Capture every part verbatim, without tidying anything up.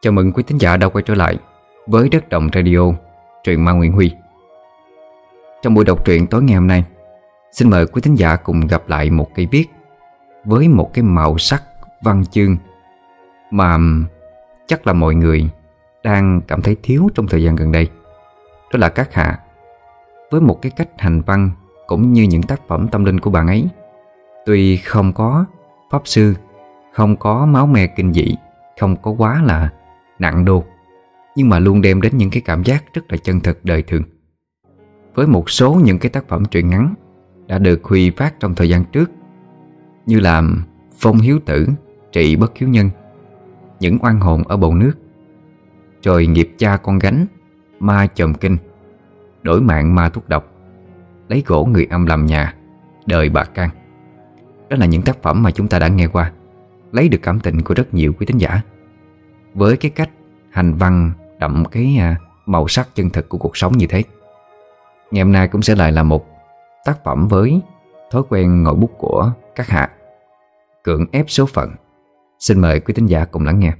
Chào mừng quý thính giả đã quay trở lại với Đất Đồng Radio, truyện ma Nguyễn Huy. Trong buổi đọc truyện tối ngày hôm nay, xin mời quý thính giả cùng gặp lại một cây viết với một cái màu sắc văn chương mà chắc là mọi người đang cảm thấy thiếu trong thời gian gần đây. Đó là Các Hạ, với một cái cách hành văn cũng như những tác phẩm tâm linh của bạn ấy, tuy không có pháp sư, không có máu me kinh dị, không có quá là nặng đô, nhưng mà luôn đem đến những cái cảm giác rất là chân thực đời thường. Với một số những cái tác phẩm truyện ngắn đã được Huy phát trong thời gian trước, như là Phong Hiếu Tử, Trị Bất Hiếu Nhân, Những Oan Hồn Ở Bầu Nước, rồi Nghiệp Cha Con Gánh, Ma Chòm Kinh, Đổi Mạng Ma Thuốc Độc, Lấy Gỗ Người Âm Làm Nhà, Đời Bà Can. Đó là những tác phẩm mà chúng ta đã nghe qua, lấy được cảm tình của rất nhiều quý thính giả, với cái cách hành văn đậm cái màu sắc chân thực của cuộc sống như thế. Ngày hôm nay cũng sẽ lại là một tác phẩm với thói quen ngòi bút của Các Hạ, Cưỡng Ép Số Phận. Xin mời quý thính giả cùng lắng nghe.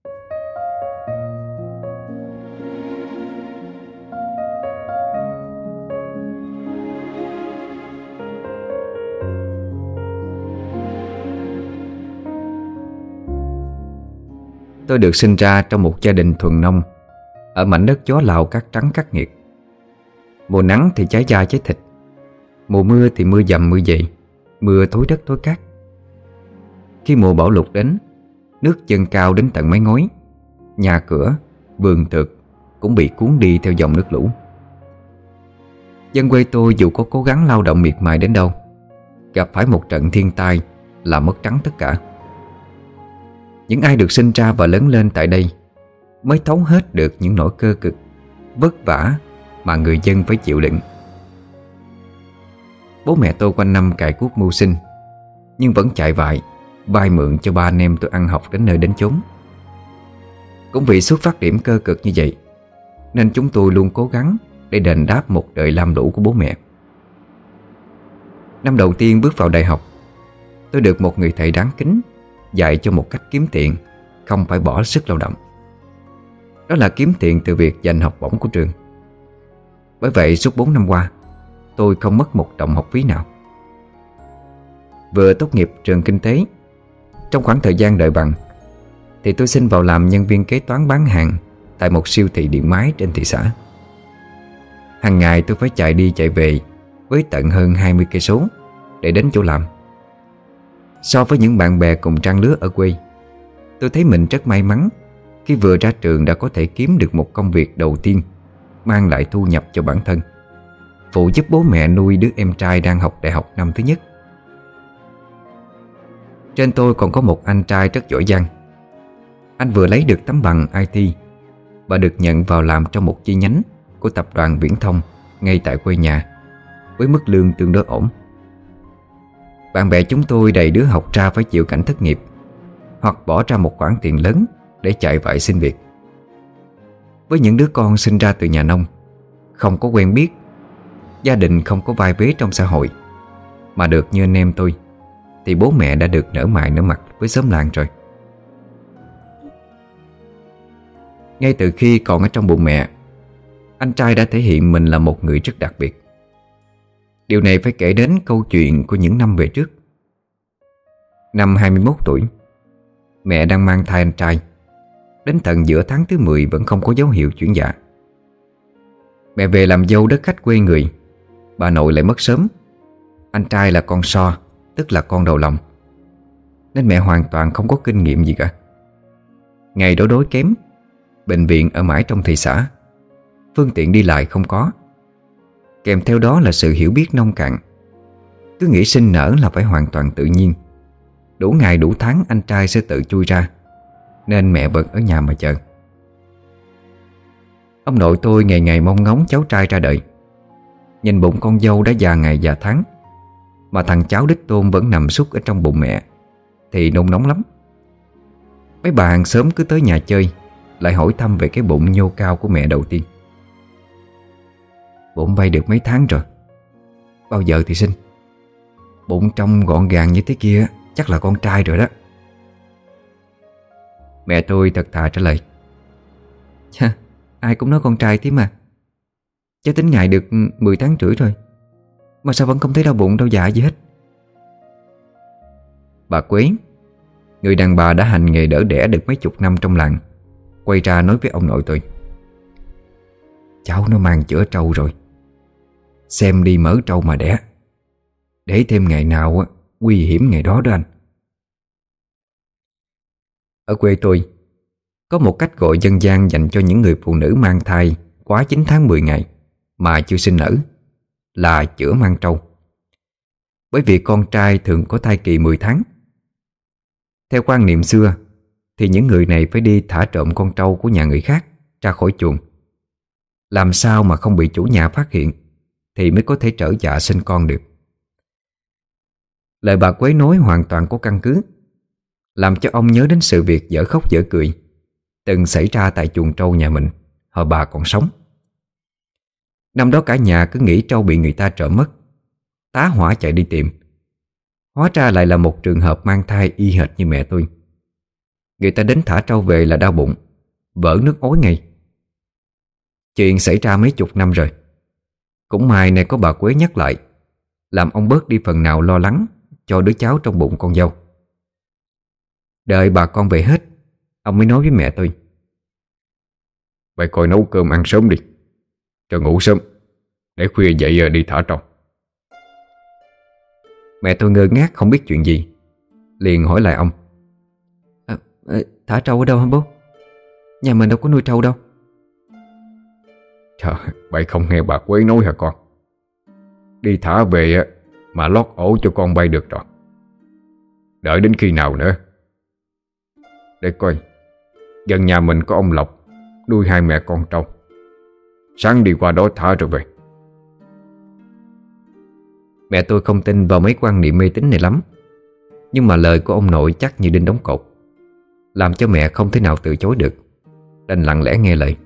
Tôi được sinh ra trong một gia đình thuần nông ở mảnh đất gió Lào cát trắng khắc nghiệt. Mùa nắng thì cháy da cháy thịt, mùa mưa thì mưa dầm mưa dày, mưa thối đất thối cát. Khi mùa bão lụt đến, nước dâng cao đến tận mái ngói, nhà cửa, vườn tược cũng bị cuốn đi theo dòng nước lũ. Dân quê tôi dù có cố gắng lao động miệt mài đến đâu, gặp phải một trận thiên tai là mất trắng tất cả. Những ai được sinh ra và lớn lên tại đây mới thấu hết được những nỗi cơ cực, vất vả mà người dân phải chịu đựng. Bố mẹ tôi quanh năm cày cuốc mưu sinh, nhưng vẫn chạy vại vay mượn cho ba anh em tôi ăn học đến nơi đến chốn. Cũng vì xuất phát điểm cơ cực như vậy, nên chúng tôi luôn cố gắng để đền đáp một đời lam lũ của bố mẹ. Năm đầu tiên bước vào đại học, tôi được một người thầy đáng kính dạy cho một cách kiếm tiền, không phải bỏ sức lao động. Đó là kiếm tiền từ việc giành học bổng của trường. Bởi vậy suốt bốn năm qua, tôi không mất một đồng học phí nào. Vừa tốt nghiệp trường kinh tế, trong khoảng thời gian đợi bằng thì tôi xin vào làm nhân viên kế toán bán hàng tại một siêu thị điện máy trên thị xã. Hàng ngày tôi phải chạy đi chạy về với tận hơn hai mươi cây số để đến chỗ làm. So với những bạn bè cùng trang lứa ở quê, tôi thấy mình rất may mắn khi vừa ra trường đã có thể kiếm được một công việc đầu tiên mang lại thu nhập cho bản thân, phụ giúp bố mẹ nuôi đứa em trai đang học đại học năm thứ nhất. Trên tôi còn có một anh trai rất giỏi giang. Anh vừa lấy được tấm bằng i tê và được nhận vào làm trong một chi nhánh của tập đoàn viễn thông ngay tại quê nhà, với mức lương tương đối ổn. Bạn bè chúng tôi đầy đứa học ra phải chịu cảnh thất nghiệp, hoặc bỏ ra một khoản tiền lớn để chạy vại xin việc. Với những đứa con sinh ra từ nhà nông, không có quen biết, gia đình không có vai vế trong xã hội, mà được như anh em tôi, thì bố mẹ đã được nở mày nở mặt với xóm làng rồi. Ngay từ khi còn ở trong bụng mẹ, anh trai đã thể hiện mình là một người rất đặc biệt. Điều này phải kể đến câu chuyện của những năm về trước. Năm hai mươi mốt tuổi, mẹ đang mang thai anh trai. Đến tận giữa tháng thứ mười vẫn không có dấu hiệu chuyển dạ. Mẹ về làm dâu đất khách quê người, bà nội lại mất sớm. Anh trai là con so, tức là con đầu lòng, nên mẹ hoàn toàn không có kinh nghiệm gì cả. Ngày đó đói kém, bệnh viện ở mãi trong thị xã, phương tiện đi lại không có, kèm theo đó là sự hiểu biết nông cạn. Cứ nghĩ sinh nở là phải hoàn toàn tự nhiên, đủ ngày đủ tháng anh trai sẽ tự chui ra, nên mẹ vẫn ở nhà mà chờ. Ông nội tôi ngày ngày mong ngóng cháu trai ra đời. Nhìn bụng con dâu đã già ngày già tháng, mà thằng cháu đích tôn vẫn nằm sút ở trong bụng mẹ, thì nôn nóng lắm. Mấy bà hàng xóm cứ tới nhà chơi, lại hỏi thăm về cái bụng nhô cao của mẹ đầu tiên. Bụng bay được mấy tháng rồi, bao giờ thì sinh? Bụng trông gọn gàng như thế kia chắc là con trai rồi đó. Mẹ tôi thật thà trả lời. Chà, ai cũng nói con trai thế mà. Cháu tính ngày được mười tháng rưỡi rồi, mà sao vẫn không thấy đau bụng đau dạ gì hết. Bà Quế, người đàn bà đã hành nghề đỡ đẻ được mấy chục năm trong làng, quay ra nói với ông nội tôi: cháu nó mang chữa trâu rồi, xem đi mỡ trâu mà đẻ. Để thêm ngày nào á, nguy hiểm ngày đó đó anh. Ở quê tôi có một cách gọi dân gian dành cho những người phụ nữ mang thai quá chín tháng mười ngày mà chưa sinh nở, là chữa mang trâu. Bởi vì con trai thường có thai kỳ mười tháng. Theo quan niệm xưa thì những người này phải đi thả trộm con trâu của nhà người khác ra khỏi chuồng, làm sao mà không bị chủ nhà phát hiện thì mới có thể trở dạ sinh con được. Lời bà Quế nói hoàn toàn có căn cứ, làm cho ông nhớ đến sự việc dở khóc dở cười từng xảy ra tại chuồng trâu nhà mình hồi bà còn sống. Năm đó cả nhà cứ nghĩ trâu bị người ta trộm mất, tá hỏa chạy đi tìm. Hóa ra lại là một trường hợp mang thai y hệt như mẹ tôi. Người ta đến thả trâu về là đau bụng, vỡ nước ối ngay. Chuyện xảy ra mấy chục năm rồi. Cũng may này có bà Quế nhắc lại, làm ông bớt đi phần nào lo lắng cho đứa cháu trong bụng con dâu. Đợi bà con về hết, ông mới nói với mẹ tôi: vậy coi nấu cơm ăn sớm đi, cho ngủ sớm, để khuya dậy đi thả trâu. Mẹ tôi ngơ ngác không biết chuyện gì, liền hỏi lại ông: à, thả trâu ở đâu hả bố? Nhà mình đâu có nuôi trâu đâu. Trời, vậy không nghe bà Quế nói hả con? Đi thả về mà lót ổ cho con bay được rồi. Đợi đến khi nào nữa? Để coi, gần nhà mình có ông Lộc nuôi hai mẹ con trâu, sáng đi qua đó thả rồi về. Mẹ tôi không tin vào mấy quan niệm mê tín này lắm, nhưng mà lời của ông nội chắc như đinh đóng cột, làm cho mẹ không thể nào từ chối được, đành lặng lẽ nghe lời.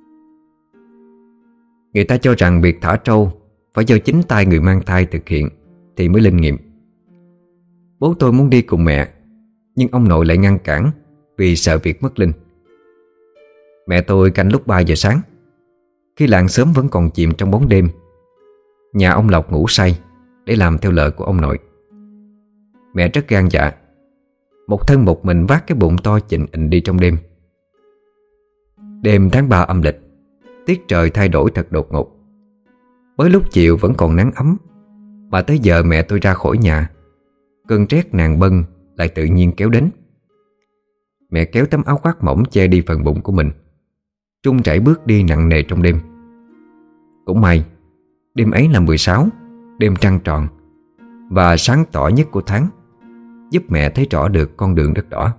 Người ta cho rằng việc thả trâu phải do chính tay người mang thai thực hiện thì mới linh nghiệm. Bố tôi muốn đi cùng mẹ, nhưng ông nội lại ngăn cản vì sợ việc mất linh. Mẹ tôi canh lúc ba giờ sáng, khi làng xóm vẫn còn chìm trong bóng đêm. Nhà ông Lộc ngủ say để làm theo lời của ông nội. Mẹ rất gan dạ, một thân một mình vác cái bụng to chình ình đi trong đêm. Đêm tháng ba âm lịch, tiết trời thay đổi thật đột ngột. Mới lúc chiều vẫn còn nắng ấm, mà tới giờ mẹ tôi ra khỏi nhà, cơn rét nàng bân lại tự nhiên kéo đến. Mẹ kéo tấm áo khoác mỏng che đi phần bụng của mình, trung chảy bước đi nặng nề trong đêm. Cũng may đêm ấy là mười sáu, đêm trăng tròn và sáng tỏ nhất của tháng, giúp mẹ thấy rõ được con đường đất đỏ.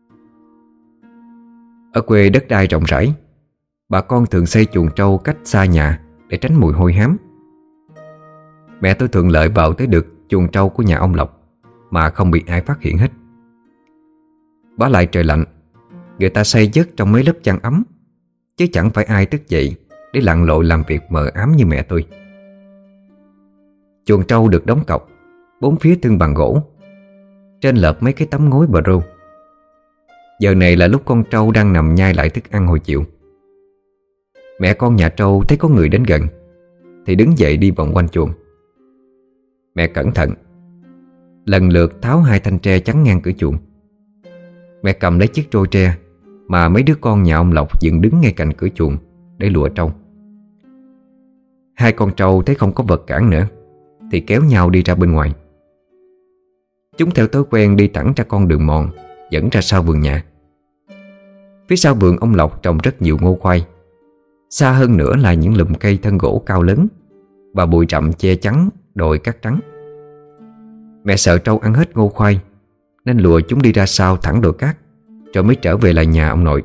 Ở quê đất đai rộng rãi, bà con thường xây chuồng trâu cách xa nhà để tránh mùi hôi hám. Mẹ tôi thuận lợi vào tới được chuồng trâu của nhà ông Lộc mà không bị ai phát hiện hết. Bả lại trời lạnh, người ta xây giấc trong mấy lớp chăn ấm, chứ chẳng phải ai thức dậy để lặn lội làm việc mờ ám như mẹ tôi. Chuồng trâu được đóng cọc, bốn phía thương bằng gỗ, trên lợp mấy cái tấm ngói bờ rô. Giờ này là lúc con trâu đang nằm nhai lại thức ăn hồi chiều. Mẹ con nhà trâu thấy có người đến gần thì đứng dậy đi vòng quanh chuồng. Mẹ cẩn thận lần lượt tháo hai thanh tre chắn ngang cửa chuồng. Mẹ cầm lấy chiếc roi tre mà mấy đứa con nhà ông Lộc dựng đứng ngay cạnh cửa chuồng để lụa trâu. Hai con trâu thấy không có vật cản nữa thì kéo nhau đi ra bên ngoài. Chúng theo thói quen đi thẳng ra con đường mòn dẫn ra sau vườn nhà. Phía sau vườn ông Lộc trồng rất nhiều ngô khoai. Xa hơn nữa là những lùm cây thân gỗ cao lớn và bụi rậm che chắn đồi cát trắng. Mẹ sợ trâu ăn hết ngô khoai nên lùa chúng đi ra sau thẳng đồi cát, rồi mới trở về lại nhà ông nội.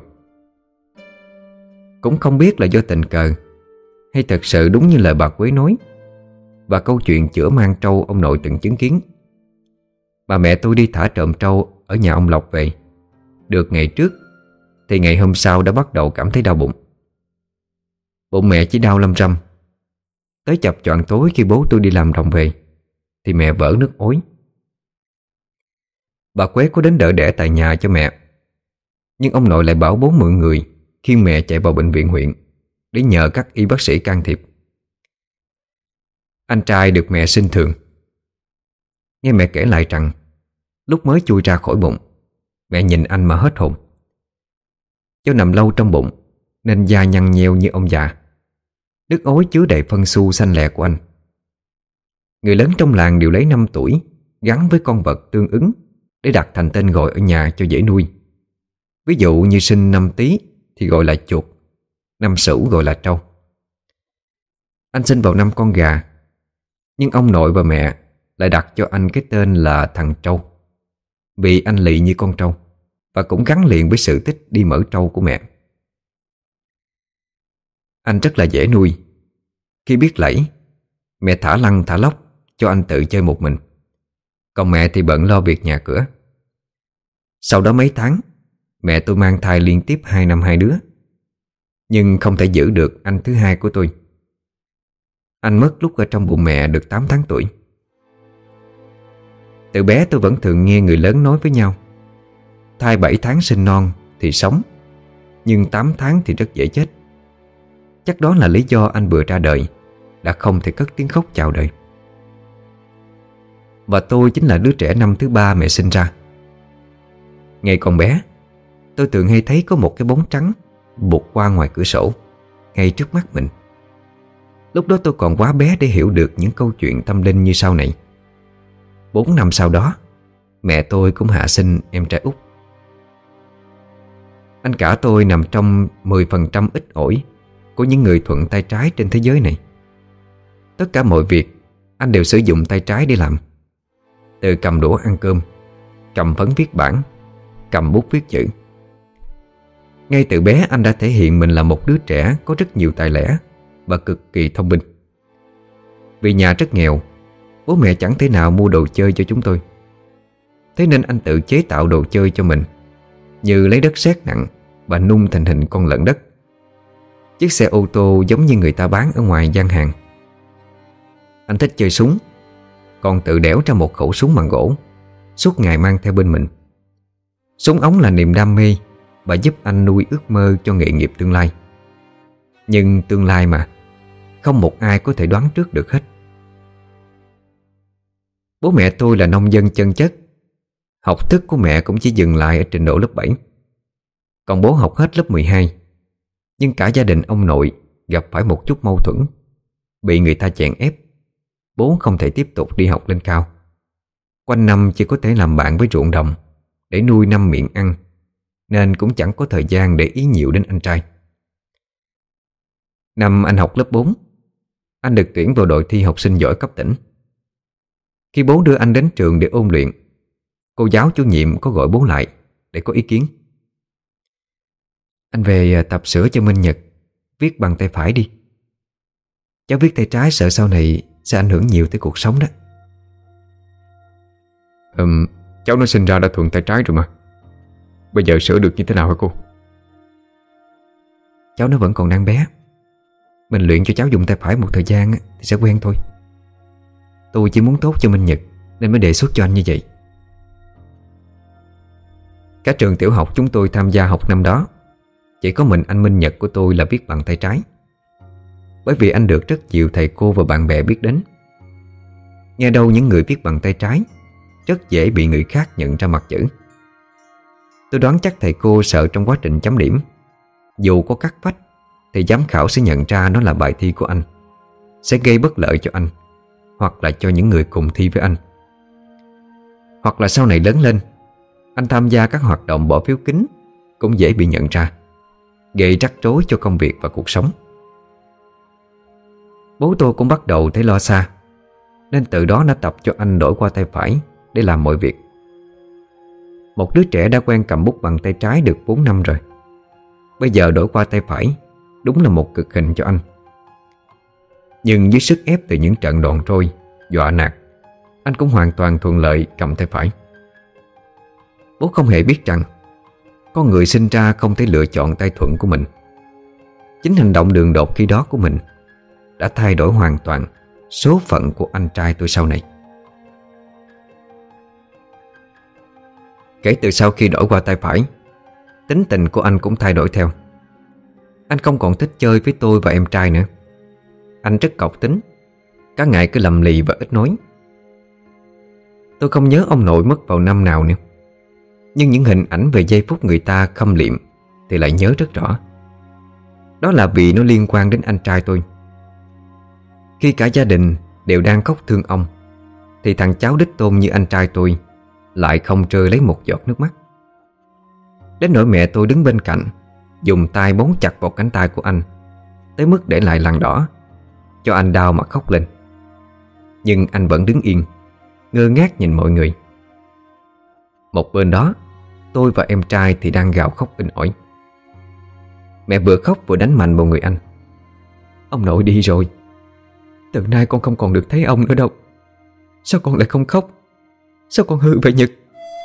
Cũng không biết là do tình cờ hay thật sự đúng như lời bà Quế nói và câu chuyện chữa mang trâu ông nội từng chứng kiến, bà mẹ tôi đi thả trộm trâu ở nhà ông Lộc về được ngày trước thì ngày hôm sau đã bắt đầu cảm thấy đau bụng. Bụng mẹ chỉ đau lâm râm. Tới chập choạng tối khi bố tôi đi làm đồng về thì mẹ vỡ nước ối. Bà Quế có đến đỡ đẻ tại nhà cho mẹ, nhưng ông nội lại bảo bố mượn người khiêng mẹ chạy vào bệnh viện huyện để nhờ các y bác sĩ can thiệp. Anh trai được mẹ sinh thường. Nghe mẹ kể lại rằng lúc mới chui ra khỏi bụng, mẹ nhìn anh mà hết hồn. Do nằm lâu trong bụng nên da nhăn nheo như ông già. Nước ối chứa đầy phân xu xanh lẹ của anh. Người lớn trong làng đều lấy năm tuổi gắn với con vật tương ứng để đặt thành tên gọi ở nhà cho dễ nuôi. Ví dụ như sinh năm Tý thì gọi là chuột, năm Sửu gọi là trâu. Anh sinh vào năm con gà, nhưng ông nội và mẹ lại đặt cho anh cái tên là thằng Trâu, vì anh lì như con trâu và cũng gắn liền với sự tích đi mở trâu của mẹ. Anh rất là dễ nuôi. Khi biết lẫy, mẹ thả lăn thả lóc cho anh tự chơi một mình, còn mẹ thì bận lo việc nhà cửa. Sau đó mấy tháng, mẹ tôi mang thai liên tiếp hai năm hai đứa, nhưng không thể giữ được anh thứ hai của tôi. Anh mất lúc ở trong bụng mẹ được tám tháng tuổi. Từ bé tôi vẫn thường nghe người lớn nói với nhau, thai bảy tháng sinh non thì sống, nhưng tám tháng thì rất dễ chết. Chắc đó là lý do anh vừa ra đời đã không thể cất tiếng khóc chào đời. Và tôi chính là đứa trẻ năm thứ ba mẹ sinh ra. Ngày còn bé, tôi thường hay thấy có một cái bóng trắng vụt qua ngoài cửa sổ ngay trước mắt mình. Lúc đó tôi còn quá bé để hiểu được những câu chuyện tâm linh như sau này. Bốn năm sau đó, mẹ tôi cũng hạ sinh em trai út. Anh cả tôi nằm trong mười phần trăm ít ỏi của những người thuận tay trái trên thế giới này. Tất cả mọi việc anh đều sử dụng tay trái để làm. Từ cầm đũa ăn cơm, cầm phấn viết bảng, cầm bút viết chữ. Ngay từ bé anh đã thể hiện mình là một đứa trẻ có rất nhiều tài lẻ và cực kỳ thông minh. Vì nhà rất nghèo, bố mẹ chẳng thể nào mua đồ chơi cho chúng tôi. Thế nên anh tự chế tạo đồ chơi cho mình, như lấy đất sét nặng và nung thành hình con lợn đất, chiếc xe ô tô giống như người ta bán ở ngoài gian hàng. Anh thích chơi súng, còn tự đẽo ra một khẩu súng bằng gỗ, suốt ngày mang theo bên mình. Súng ống là niềm đam mê và giúp anh nuôi ước mơ cho nghề nghiệp tương lai. Nhưng tương lai mà, không một ai có thể đoán trước được hết. Bố mẹ tôi là nông dân chân chất. Học thức của mẹ cũng chỉ dừng lại ở trình độ lớp bảy. Còn bố học hết lớp mười hai. Nhưng cả gia đình ông nội gặp phải một chút mâu thuẫn, bị người ta chèn ép. Bố không thể tiếp tục đi học lên cao. Quanh năm chỉ có thể làm bạn với ruộng đồng để nuôi năm miệng ăn, nên cũng chẳng có thời gian để ý nhiều đến anh trai. Năm anh học lớp bốn, anh được tuyển vào đội thi học sinh giỏi cấp tỉnh. Khi bố đưa anh đến trường để ôn luyện, cô giáo chủ nhiệm có gọi bố lại để có ý kiến. Anh về tập sửa cho Minh Nhật viết bằng tay phải đi. Cháu viết tay trái sợ sau này sẽ ảnh hưởng nhiều tới cuộc sống đó. Ừm, cháu nó sinh ra đã thuận tay trái rồi mà. Bây giờ sửa được như thế nào hả cô? Cháu nó vẫn còn đang bé. Mình luyện cho cháu dùng tay phải một thời gian thì sẽ quen thôi. Tôi chỉ muốn tốt cho Minh Nhật nên mới đề xuất cho anh như vậy. Cả trường tiểu học chúng tôi tham gia học năm đó, chỉ có mình anh Minh Nhật của tôi là viết bằng tay trái. Bởi vì anh được rất nhiều thầy cô và bạn bè biết đến. Nghe đâu những người viết bằng tay trái rất dễ bị người khác nhận ra mặt chữ. Tôi đoán chắc thầy cô sợ trong quá trình chấm điểm, dù có cắt vách thì giám khảo sẽ nhận ra nó là bài thi của anh, sẽ gây bất lợi cho anh, hoặc là cho những người cùng thi với anh. Hoặc là sau này lớn lên, anh tham gia các hoạt động bỏ phiếu kín cũng dễ bị nhận ra, gây rắc rối cho công việc và cuộc sống. Bố tôi cũng bắt đầu thấy lo xa, nên từ đó đã tập cho anh đổi qua tay phải để làm mọi việc. Một đứa trẻ đã quen cầm bút bằng tay trái được bốn năm rồi, bây giờ đổi qua tay phải đúng là một cực hình cho anh. Nhưng dưới sức ép từ những trận đòn roi, dọa nạt, anh cũng hoàn toàn thuận lợi cầm tay phải. Bố không hề biết rằng con người sinh ra không thể lựa chọn tay thuận của mình. Chính hành động đường đột khi đó của mình đã thay đổi hoàn toàn số phận của anh trai tôi sau này. Kể từ sau khi đổi qua tay phải, tính tình của anh cũng thay đổi theo. Anh không còn thích chơi với tôi và em trai nữa. Anh rất cọc tính, cả ngày cứ lầm lì và ít nói. Tôi không nhớ ông nội mất vào năm nào nữa, nhưng những hình ảnh về giây phút người ta khâm liệm thì lại nhớ rất rõ. Đó là vì nó liên quan đến anh trai tôi. Khi cả gia đình đều đang khóc thương ông, thì thằng cháu đích tôn như anh trai tôi lại không rơi lấy một giọt nước mắt. Đến nỗi mẹ tôi đứng bên cạnh, dùng tay bấu chặt vào cánh tay của anh tới mức để lại lằn đỏ, cho anh đau mà khóc lên. Nhưng anh vẫn đứng yên, ngơ ngác nhìn mọi người. Một bên đó, tôi và em trai thì đang gào khóc inh ỏi. Mẹ vừa khóc vừa đánh mạnh vào người anh. Ông nội đi rồi, từ nay con không còn được thấy ông nữa đâu. Sao con lại không khóc? Sao con hư vậy Nhật?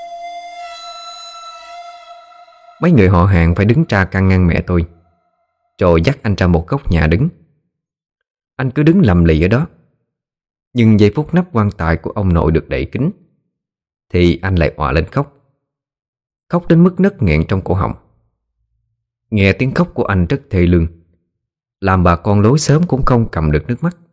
Mấy người họ hàng phải đứng ra can ngăn mẹ tôi, rồi dắt anh ra một góc nhà đứng. Anh cứ đứng lầm lì ở đó. Nhưng giây phút nắp quan tài của ông nội được đậy kín, thì anh lại òa lên khóc. Khóc đến mức nấc nghẹn trong cổ họng. Nghe tiếng khóc của anh rất thê lương, làm bà con lối xóm cũng không cầm được nước mắt.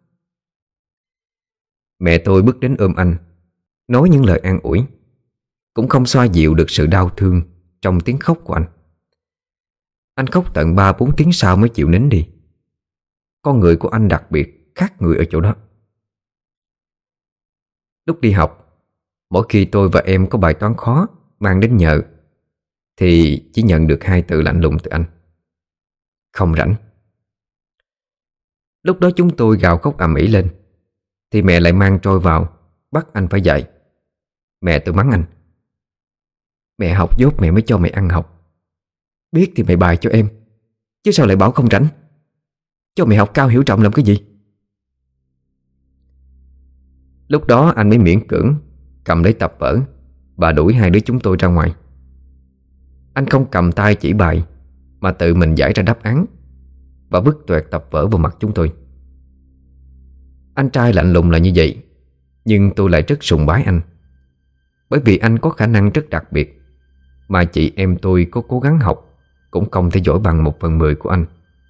Mẹ tôi bước đến ôm anh, nói những lời an ủi, cũng không xoa dịu được sự đau thương trong tiếng khóc của anh. Anh khóc tận ba bốn tiếng sau mới chịu nín đi. Con người của anh đặc biệt khác người ở chỗ đó. Lúc đi học, mỗi khi tôi và em có bài toán khó mang đến nhờ, thì chỉ nhận được hai từ lạnh lùng từ anh: không rảnh. Lúc đó chúng tôi gào khóc ầm ĩ lên, thì mẹ lại mang trôi vào, bắt anh phải dạy. Mẹ tôi mắng anh: mẹ học dốt mẹ mới cho mày ăn học, biết thì mày bài cho em, chứ sao lại bảo không rảnh? Cho mày học cao hiểu trọng làm cái gì? Lúc đó anh mới miễn cưỡng cầm lấy tập vở và đuổi hai đứa chúng tôi ra ngoài. Anh không cầm tay chỉ bài, mà tự mình giải ra đáp án và vứt toẹt tập vở vào mặt chúng tôi. Anh trai lạnh lùng là như vậy, nhưng tôi lại rất sùng bái anh, bởi vì anh có khả năng rất đặc biệt mà chị em tôi có cố gắng học cũng không thể giỏi bằng một phần mười của anh.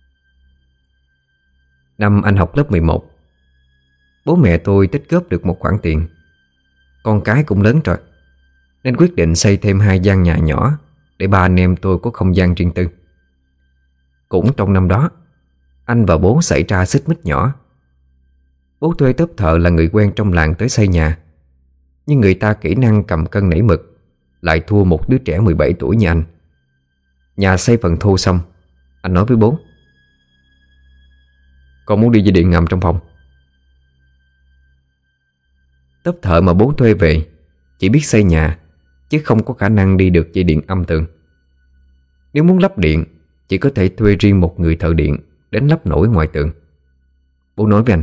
Năm anh học lớp mười một, bố mẹ tôi tích góp được một khoản tiền. Con cái cũng lớn rồi, nên quyết định xây thêm hai gian nhà nhỏ để ba anh em tôi có không gian riêng tư. Cũng trong năm đó, anh và bố xảy ra xích mích nhỏ. Bố thuê tốp thợ là người quen trong làng tới xây nhà, nhưng người ta kỹ năng cầm cân nảy mực lại thua một đứa trẻ mười bảy tuổi như anh. Nhà xây phần thô xong, anh nói với bố: con muốn đi dây điện ngầm trong phòng. Tốp thợ mà bố thuê về chỉ biết xây nhà, chứ không có khả năng đi được dây điện âm tường. Nếu muốn lắp điện, chỉ có thể thuê riêng một người thợ điện đến lắp nổi ngoài tường. Bố nói với anh: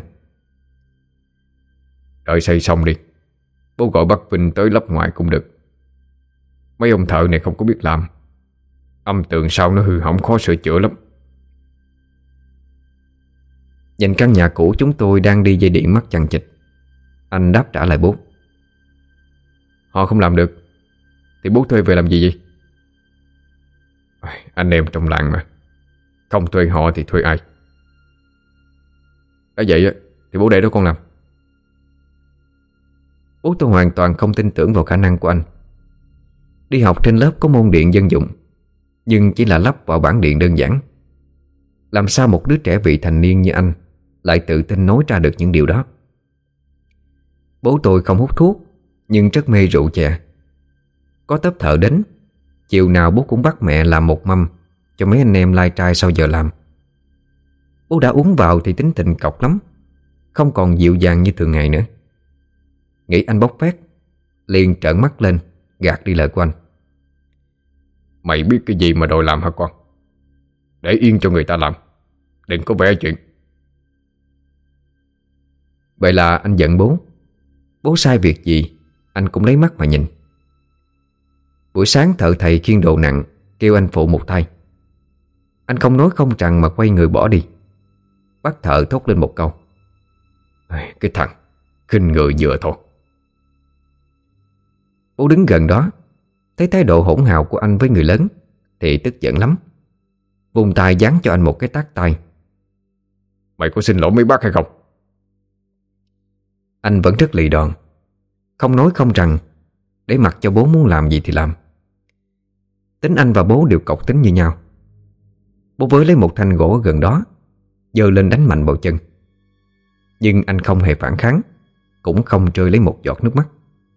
đợi xây xong đi, bố gọi bác Vinh tới lắp ngoài cũng được. Mấy ông thợ này không có biết làm, âm tường sau nó hư hỏng khó sửa chữa lắm. Nhìn căn nhà cũ chúng tôi đang đi dây điện mắt chằng chịt, anh đáp trả lại bố: họ không làm được thì bố thuê về làm gì vậy? Anh em trong làng mà, không thuê họ thì thuê ai? Đã vậy thì bố để đó con làm. Bố tôi hoàn toàn không tin tưởng vào khả năng của anh. Đi học trên lớp có môn điện dân dụng, nhưng chỉ là lắp vào bảng điện đơn giản. Làm sao một đứa trẻ vị thành niên như anh lại tự tin nói ra được những điều đó? Bố tôi không hút thuốc, nhưng rất mê rượu chè. Có tốp thợ đến, chiều nào bố cũng bắt mẹ làm một mâm cho mấy anh em lai trai sau giờ làm. Bố đã uống vào thì tính tình cọc lắm, không còn dịu dàng như thường ngày nữa. Nghĩ anh bốc phét, liền trợn mắt lên gạt đi lời của anh: mày biết cái gì mà đòi làm hả con? Để yên cho người ta làm, đừng có vẽ chuyện. Vậy là anh giận bố. Bố sai việc gì anh cũng lấy mắt mà nhìn. Buổi sáng thợ thầy khiêng đồ nặng kêu anh phụ một tay. Anh không nói không rằng mà quay người bỏ đi. Bác thợ thốt lên một câu: cái thằng khinh người vừa thôi. Bố đứng gần đó, thấy thái độ hỗn hào của anh với người lớn thì tức giận lắm. vùng tay giáng cho anh một cái tát tay. Mày có xin lỗi mấy bác hay không? Anh vẫn rất lì đòn, không nói không rằng, để mặc cho bố muốn làm gì thì làm. Tính anh và bố đều cộc tính như nhau. Bố với lấy một thanh gỗ gần đó, giơ lên đánh mạnh vào chân. Nhưng anh không hề phản kháng, cũng không rơi lấy một giọt nước mắt.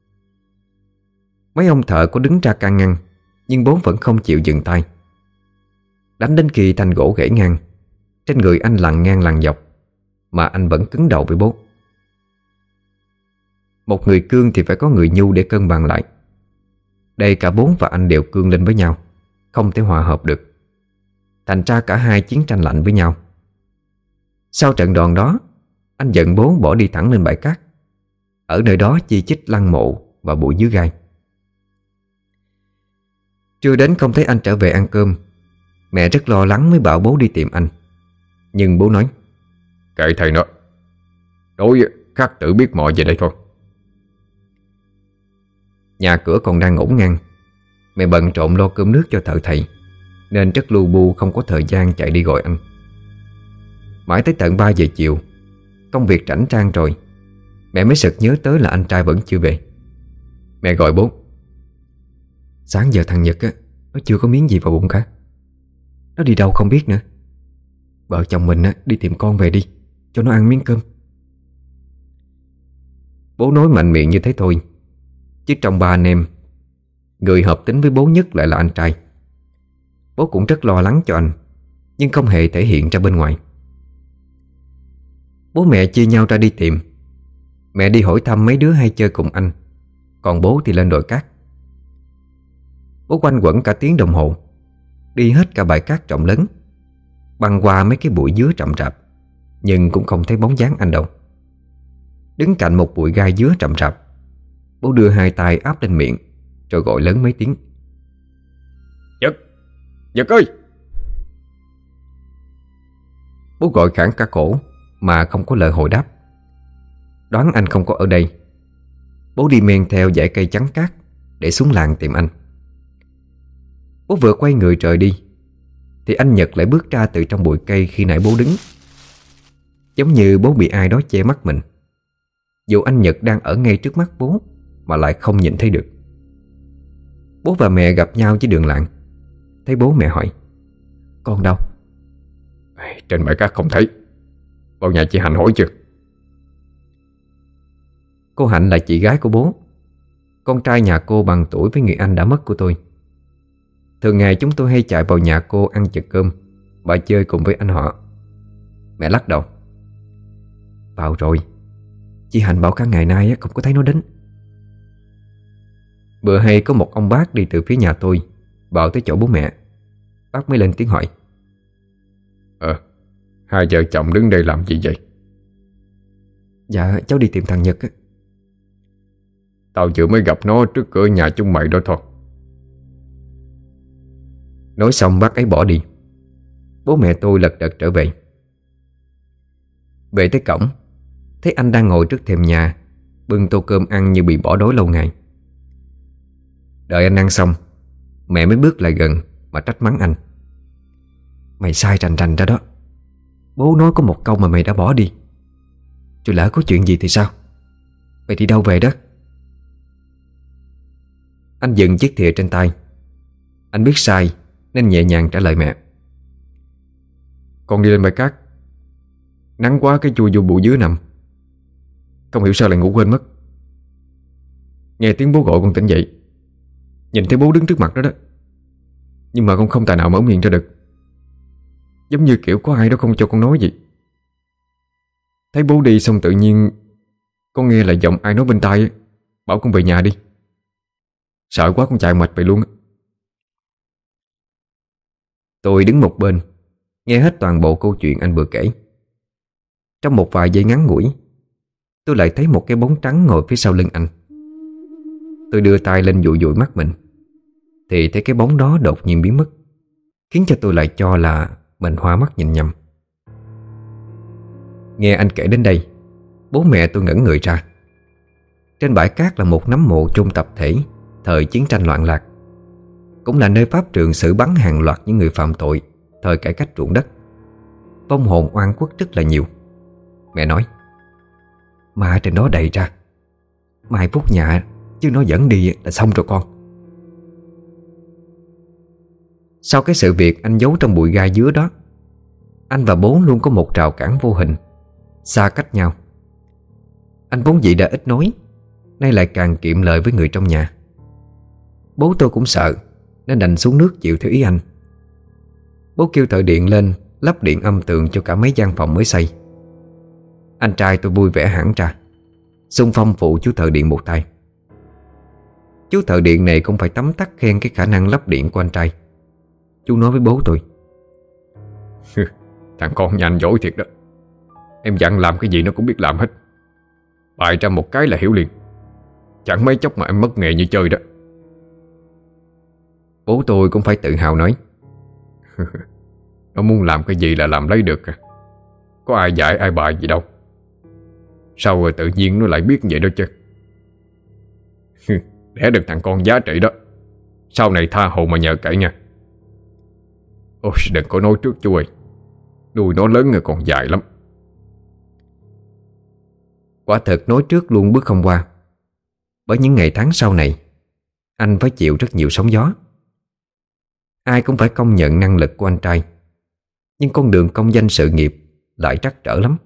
Mấy ông thợ có đứng ra can ngăn, nhưng bố vẫn không chịu dừng tay. Đánh đến khi thanh gỗ gãy ngang, trên người anh lằn ngang lằn dọc, mà anh vẫn cứng đầu với bố. Một người cương thì phải có người nhu để cân bằng lại. Đây cả bố và anh đều cương lên với nhau, không thể hòa hợp được. Thành ra cả hai chiến tranh lạnh với nhau. Sau trận đòn đó, anh giận bố bỏ đi thẳng lên bãi cát. Ở nơi đó chi chít lăng mộ và bụi dưới gai. Trưa đến không thấy anh trở về ăn cơm. Mẹ rất lo lắng mới bảo bố đi tìm anh. Nhưng bố nói: Kệ thầy nó, đối khắc tử biết mọi về đây thôi. Nhà cửa còn đang ngổn ngang. Mẹ bận trộn lo cơm nước cho thợ thầy, nên rất lu bu không có thời gian chạy đi gọi anh. Mãi tới tận ba giờ chiều, công việc rảnh rang rồi, mẹ mới sực nhớ tới là anh trai vẫn chưa về. Mẹ gọi bố: Sáng giờ thằng Nhật á, nó chưa có miếng gì vào bụng cả. Nó đi đâu không biết nữa. Vợ chồng mình á, đi tìm con về đi, cho nó ăn miếng cơm. Bố nói mạnh miệng như thế thôi, chứ trong ba anh em, người hợp tính với bố nhất lại là anh trai. Bố cũng rất lo lắng cho anh, nhưng không hề thể hiện ra bên ngoài. Bố mẹ chia nhau ra đi tìm. Mẹ đi hỏi thăm mấy đứa hay chơi cùng anh, còn bố thì lên đồi cát. Bố quanh quẩn cả tiếng đồng hồ, đi hết cả bãi cát rộng lớn, băng qua mấy cái bụi dứa rậm rạp, nhưng cũng không thấy bóng dáng anh đâu. Đứng cạnh một bụi gai dứa rậm rạp, bố đưa hai tay áp lên miệng, rồi gọi lớn mấy tiếng: Nhật! Nhật ơi! Bố gọi khản cả cổ mà không có lời hồi đáp. Đoán anh không có ở đây, bố đi men theo dãy cây trắng cát để xuống làng tìm anh. Bố vừa quay người rời đi thì anh Nhật lại bước ra từ trong bụi cây khi nãy bố đứng. Giống như bố bị ai đó che mắt mình, dù anh Nhật đang ở ngay trước mắt bố mà lại không nhìn thấy được. Bố và mẹ gặp nhau dưới đường làng. Thấy bố mẹ hỏi: Con đâu? Trên bãi cát không thấy. Vào nhà chị Hạnh hỏi chưa? Cô Hạnh là chị gái của bố, con trai nhà cô bằng tuổi với người anh đã mất của tôi. Thường ngày chúng tôi hay chạy vào nhà cô ăn chực cơm và chơi cùng với anh họ. Mẹ lắc đầu: Vào rồi, chị Hạnh bảo cả ngày nay không có thấy nó đến. Bữa hay có một ông bác đi từ phía nhà tôi vào tới chỗ bố mẹ. Bác mới lên tiếng hỏi: Ờ, hai vợ chồng đứng đây làm gì vậy? Dạ cháu đi tìm thằng Nhật á. Tao vừa mới gặp nó trước cửa nhà chúng mày đó thôi. Nói xong bác ấy bỏ đi. Bố mẹ tôi lật đật trở về. Về tới cổng, thấy anh đang ngồi trước thềm nhà, bưng tô cơm ăn như bị bỏ đói lâu ngày. Đợi anh ăn xong, mẹ mới bước lại gần mà trách mắng anh: Mày sai rành rành ra đó. Bố nói có một câu mà mày đã bỏ đi. Rồi lỡ có chuyện gì thì sao? Mày đi đâu về đó? Anh dừng chiếc thìa trên tay. Anh biết sai nên nhẹ nhàng trả lời mẹ: Con đi lên bãi cát. Nắng quá cái chui vô bụi dứa nằm. Không hiểu sao lại ngủ quên mất. Nghe tiếng bố gọi con tỉnh dậy. Nhìn thấy bố đứng trước mặt đó đó. Nhưng mà con không tài nào mở miệng ra được. Giống như kiểu có ai đó không cho con nói gì. Thấy bố đi xong tự nhiên con nghe là giọng ai nói bên tai ấy, bảo con về nhà đi. Sợ quá con chạy mệt về luôn. Tôi đứng một bên, nghe hết toàn bộ câu chuyện anh vừa kể. Trong một vài giây ngắn ngủi, tôi lại thấy một cái bóng trắng ngồi phía sau lưng anh. Tôi đưa tay lên dụi dụi mắt mình, thì thấy cái bóng đó đột nhiên biến mất, khiến cho tôi lại cho là mình hoa mắt nhìn nhầm. Nghe anh kể đến đây, bố mẹ tôi ngẩn người ra. Trên bãi cát là một nấm mộ chôn tập thể thời chiến tranh loạn lạc, cũng là nơi pháp trường xử bắn hàng loạt những người phạm tội thời cải cách ruộng đất, vong hồn oan khuất rất là nhiều. Mẹ nói: "Ma trên đó đầy ra, mai phút nhà chứ nó dẫn đi là xong rồi con." Sau cái sự việc anh giấu trong bụi gai dứa đó, anh và bố luôn có một rào cản vô hình, xa cách nhau. Anh vốn dĩ đã ít nói, nay lại càng kiệm lời với người trong nhà. Bố tôi cũng sợ nên đành xuống nước chịu theo ý anh. Bố kêu thợ điện lên lắp điện âm tường cho cả mấy gian phòng mới xây. Anh trai tôi vui vẻ hẳn ra, xung phong phụ chú thợ điện một tay. Chú thợ điện này cũng phải tấm tắc khen cái khả năng lắp điện của anh trai. Chú nói với bố tôi: "Thằng con nhà anh giỏi thiệt đó. Em dặn làm cái gì nó cũng biết làm hết. Bày ra một cái là hiểu liền. Chẳng mấy chốc mà em mất nghề như chơi đó." Bố tôi cũng phải tự hào nói: "Nó muốn làm cái gì là làm lấy được à. Có ai dạy ai bài gì đâu. Sao rồi tự nhiên nó lại biết vậy đó chứ. Đẻ được thằng con giá trị đó, sau này tha hồ mà nhờ cậy nha." "Ôi đừng có nói trước chú ơi. Nuôi nó lớn rồi còn dài lắm." Quả thật nói trước luôn bước không qua. Bởi những ngày tháng sau này, anh phải chịu rất nhiều sóng gió. Ai cũng phải công nhận năng lực của anh trai, nhưng con đường công danh sự nghiệp lại trắc trở lắm.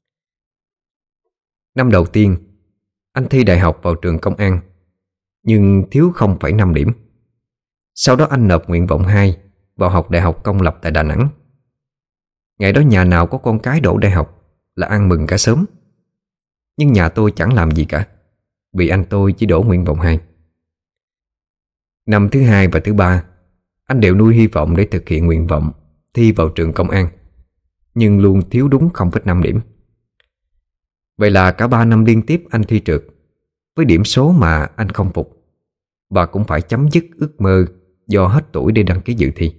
Năm đầu tiên, anh thi đại học vào trường công an, nhưng thiếu không phẩy năm điểm. Sau đó anh nộp nguyện vọng hai vào học đại học công lập tại Đà Nẵng. Ngày đó nhà nào có con cái đỗ đại học là ăn mừng cả xóm. Nhưng nhà tôi chẳng làm gì cả, vì anh tôi chỉ đỗ nguyện vọng hai. Năm thứ hai và thứ ba, anh đều nuôi hy vọng để thực hiện nguyện vọng thi vào trường công an, nhưng luôn thiếu đúng không phẩy năm điểm. Vậy là cả ba năm liên tiếp anh thi trượt, với điểm số mà anh không phục, và cũng phải chấm dứt ước mơ do hết tuổi để đăng ký dự thi.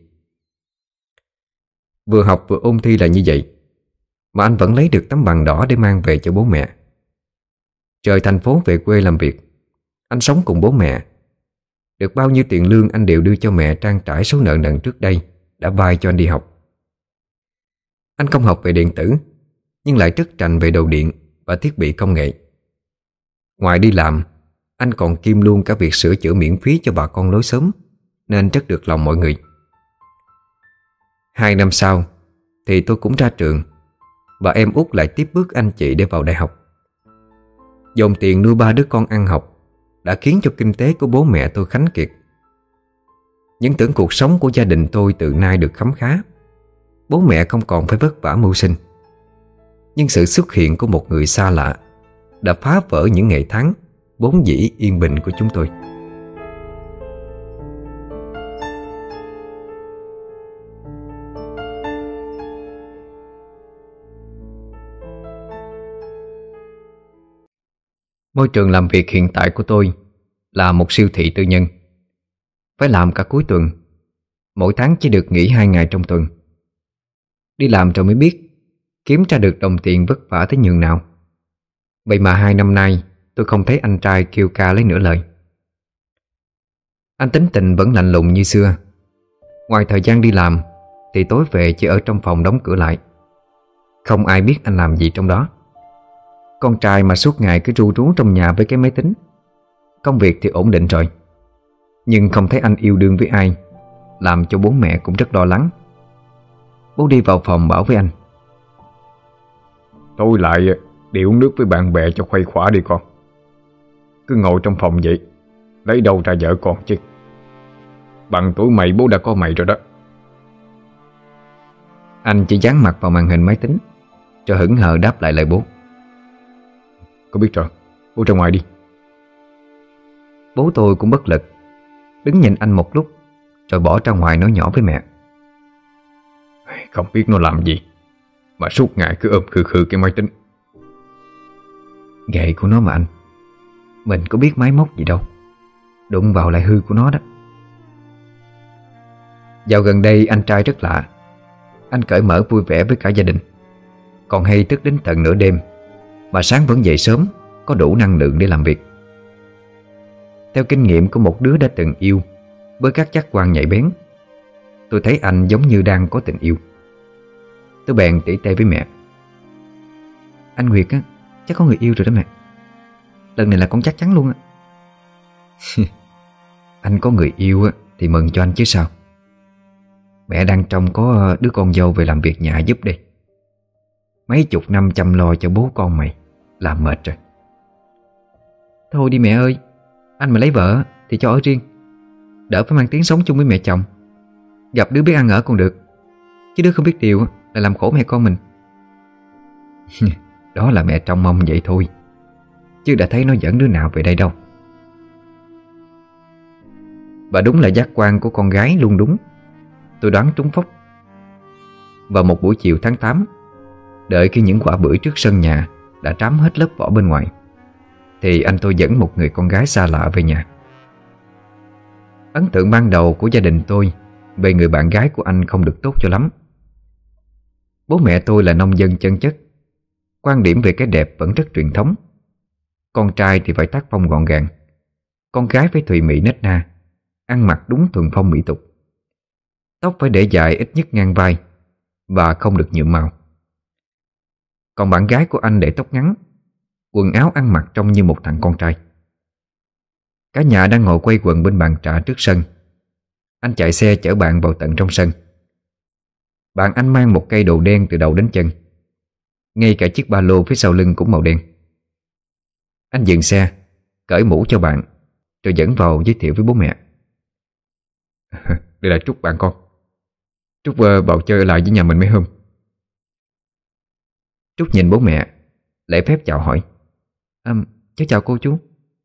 Vừa học vừa ôn thi là như vậy, mà anh vẫn lấy được tấm bằng đỏ để mang về cho bố mẹ. Rời thành phố về quê làm việc, anh sống cùng bố mẹ. Được bao nhiêu tiền lương anh đều đưa cho mẹ trang trải số nợ nần trước đây đã vay cho anh đi học. Anh không học về điện tử, nhưng lại rất rành về đồ điện và thiết bị công nghệ. Ngoài đi làm, anh còn kiêm luôn cả việc sửa chữa miễn phí cho bà con lối xóm, nên rất được lòng mọi người. Hai năm sau thì tôi cũng ra trường, và em út lại tiếp bước anh chị để vào đại học. Dồn tiền nuôi ba đứa con ăn học đã khiến cho kinh tế của bố mẹ tôi khánh kiệt. Những tưởng cuộc sống của gia đình tôi từ nay được khấm khá, bố mẹ không còn phải vất vả mưu sinh. Nhưng sự xuất hiện của một người xa lạ đã phá vỡ những ngày tháng vốn dĩ yên bình của chúng tôi. Môi trường làm việc hiện tại của tôi là một siêu thị tư nhân. Phải làm cả cuối tuần, mỗi tháng chỉ được nghỉ hai ngày trong tuần. Đi làm rồi mới biết kiếm ra được đồng tiền vất vả tới nhường nào. Vậy mà hai năm nay tôi không thấy anh trai kêu ca lấy nửa lời. Anh tính tình vẫn lạnh lùng như xưa. Ngoài thời gian đi làm thì tối về chỉ ở trong phòng đóng cửa lại. Không ai biết anh làm gì trong đó. Con trai mà suốt ngày cứ ru rú trong nhà với cái máy tính. Công việc thì ổn định rồi, nhưng không thấy anh yêu đương với ai, làm cho bố mẹ cũng rất lo lắng. Bố đi vào phòng bảo với anh: "Tôi lại đi uống nước với bạn bè cho khuây khỏa đi con. Cứ ngồi trong phòng vậy, lấy đâu ra vợ con chứ. Bằng tuổi mày bố đã có mày rồi đó." Anh chỉ dán mặt vào màn hình máy tính, rồi hững hờ đáp lại lời bố: "Có biết rồi, bố ra ngoài đi." Bố tôi cũng bất lực, đứng nhìn anh một lúc rồi bỏ ra ngoài nói nhỏ với mẹ: "Không biết nó làm gì mà suốt ngày cứ ôm khư khư cái máy tính." "Nghề của nó mà anh, mình có biết máy móc gì đâu, đụng vào lại hư của nó đó." Dạo gần đây anh trai rất lạ. Anh cởi mở vui vẻ với cả gia đình, còn hay thức đến tận nửa đêm, mà sáng vẫn dậy sớm, có đủ năng lượng để làm việc. Theo kinh nghiệm của một đứa đã từng yêu với các giác quan nhạy bén, tôi thấy anh giống như đang có tình yêu. Tôi bèn tỉ tê với mẹ: Anh Nguyệt á, chắc có người yêu rồi đó mẹ. Lần này là con chắc chắn luôn á. Anh có người yêu á thì mừng cho anh chứ sao. Mẹ đang trông có đứa con dâu về làm việc nhà giúp đi. Mấy chục năm chăm lo cho bố con mày, làm mệt rồi. Thôi đi mẹ ơi, anh mà lấy vợ thì cho ở riêng, đỡ phải mang tiếng sống chung với mẹ chồng. Gặp đứa biết ăn ở còn được, chứ đứa không biết điều là làm khổ mẹ con mình. Đó là mẹ trông mong vậy thôi, chứ đã thấy nó dẫn đứa nào về đây đâu. Và đúng là giác quan của con gái luôn đúng. Tôi đoán trúng phóc. Vào một buổi chiều tháng tám, đợi khi những quả bưởi trước sân nhà đã trám hết lớp vỏ bên ngoài, thì anh tôi dẫn một người con gái xa lạ về nhà. Ấn tượng ban đầu của gia đình tôi về người bạn gái của anh không được tốt cho lắm. Bố mẹ tôi là nông dân chân chất, quan điểm về cái đẹp vẫn rất truyền thống. Con trai thì phải tác phong gọn gàng, con gái phải thùy mị nết na, ăn mặc đúng thuần phong mỹ tục. Tóc phải để dài ít nhất ngang vai và không được nhuộm màu. Còn bạn gái của anh để tóc ngắn, quần áo ăn mặc trông như một thằng con trai. Cả nhà đang ngồi quây quần bên bàn trà trước sân. Anh chạy xe chở bạn vào tận trong sân. Bạn anh mang một cây đồ đen từ đầu đến chân, ngay cả chiếc ba lô phía sau lưng cũng màu đen. Anh dừng xe, cởi mũ cho bạn, rồi dẫn vào giới thiệu với bố mẹ. Đây là Trúc bạn con. Trúc uh, vào chơi lại với nhà mình mấy hôm. Trúc nhìn bố mẹ, lễ phép chào hỏi: à, cháu chào cô chú.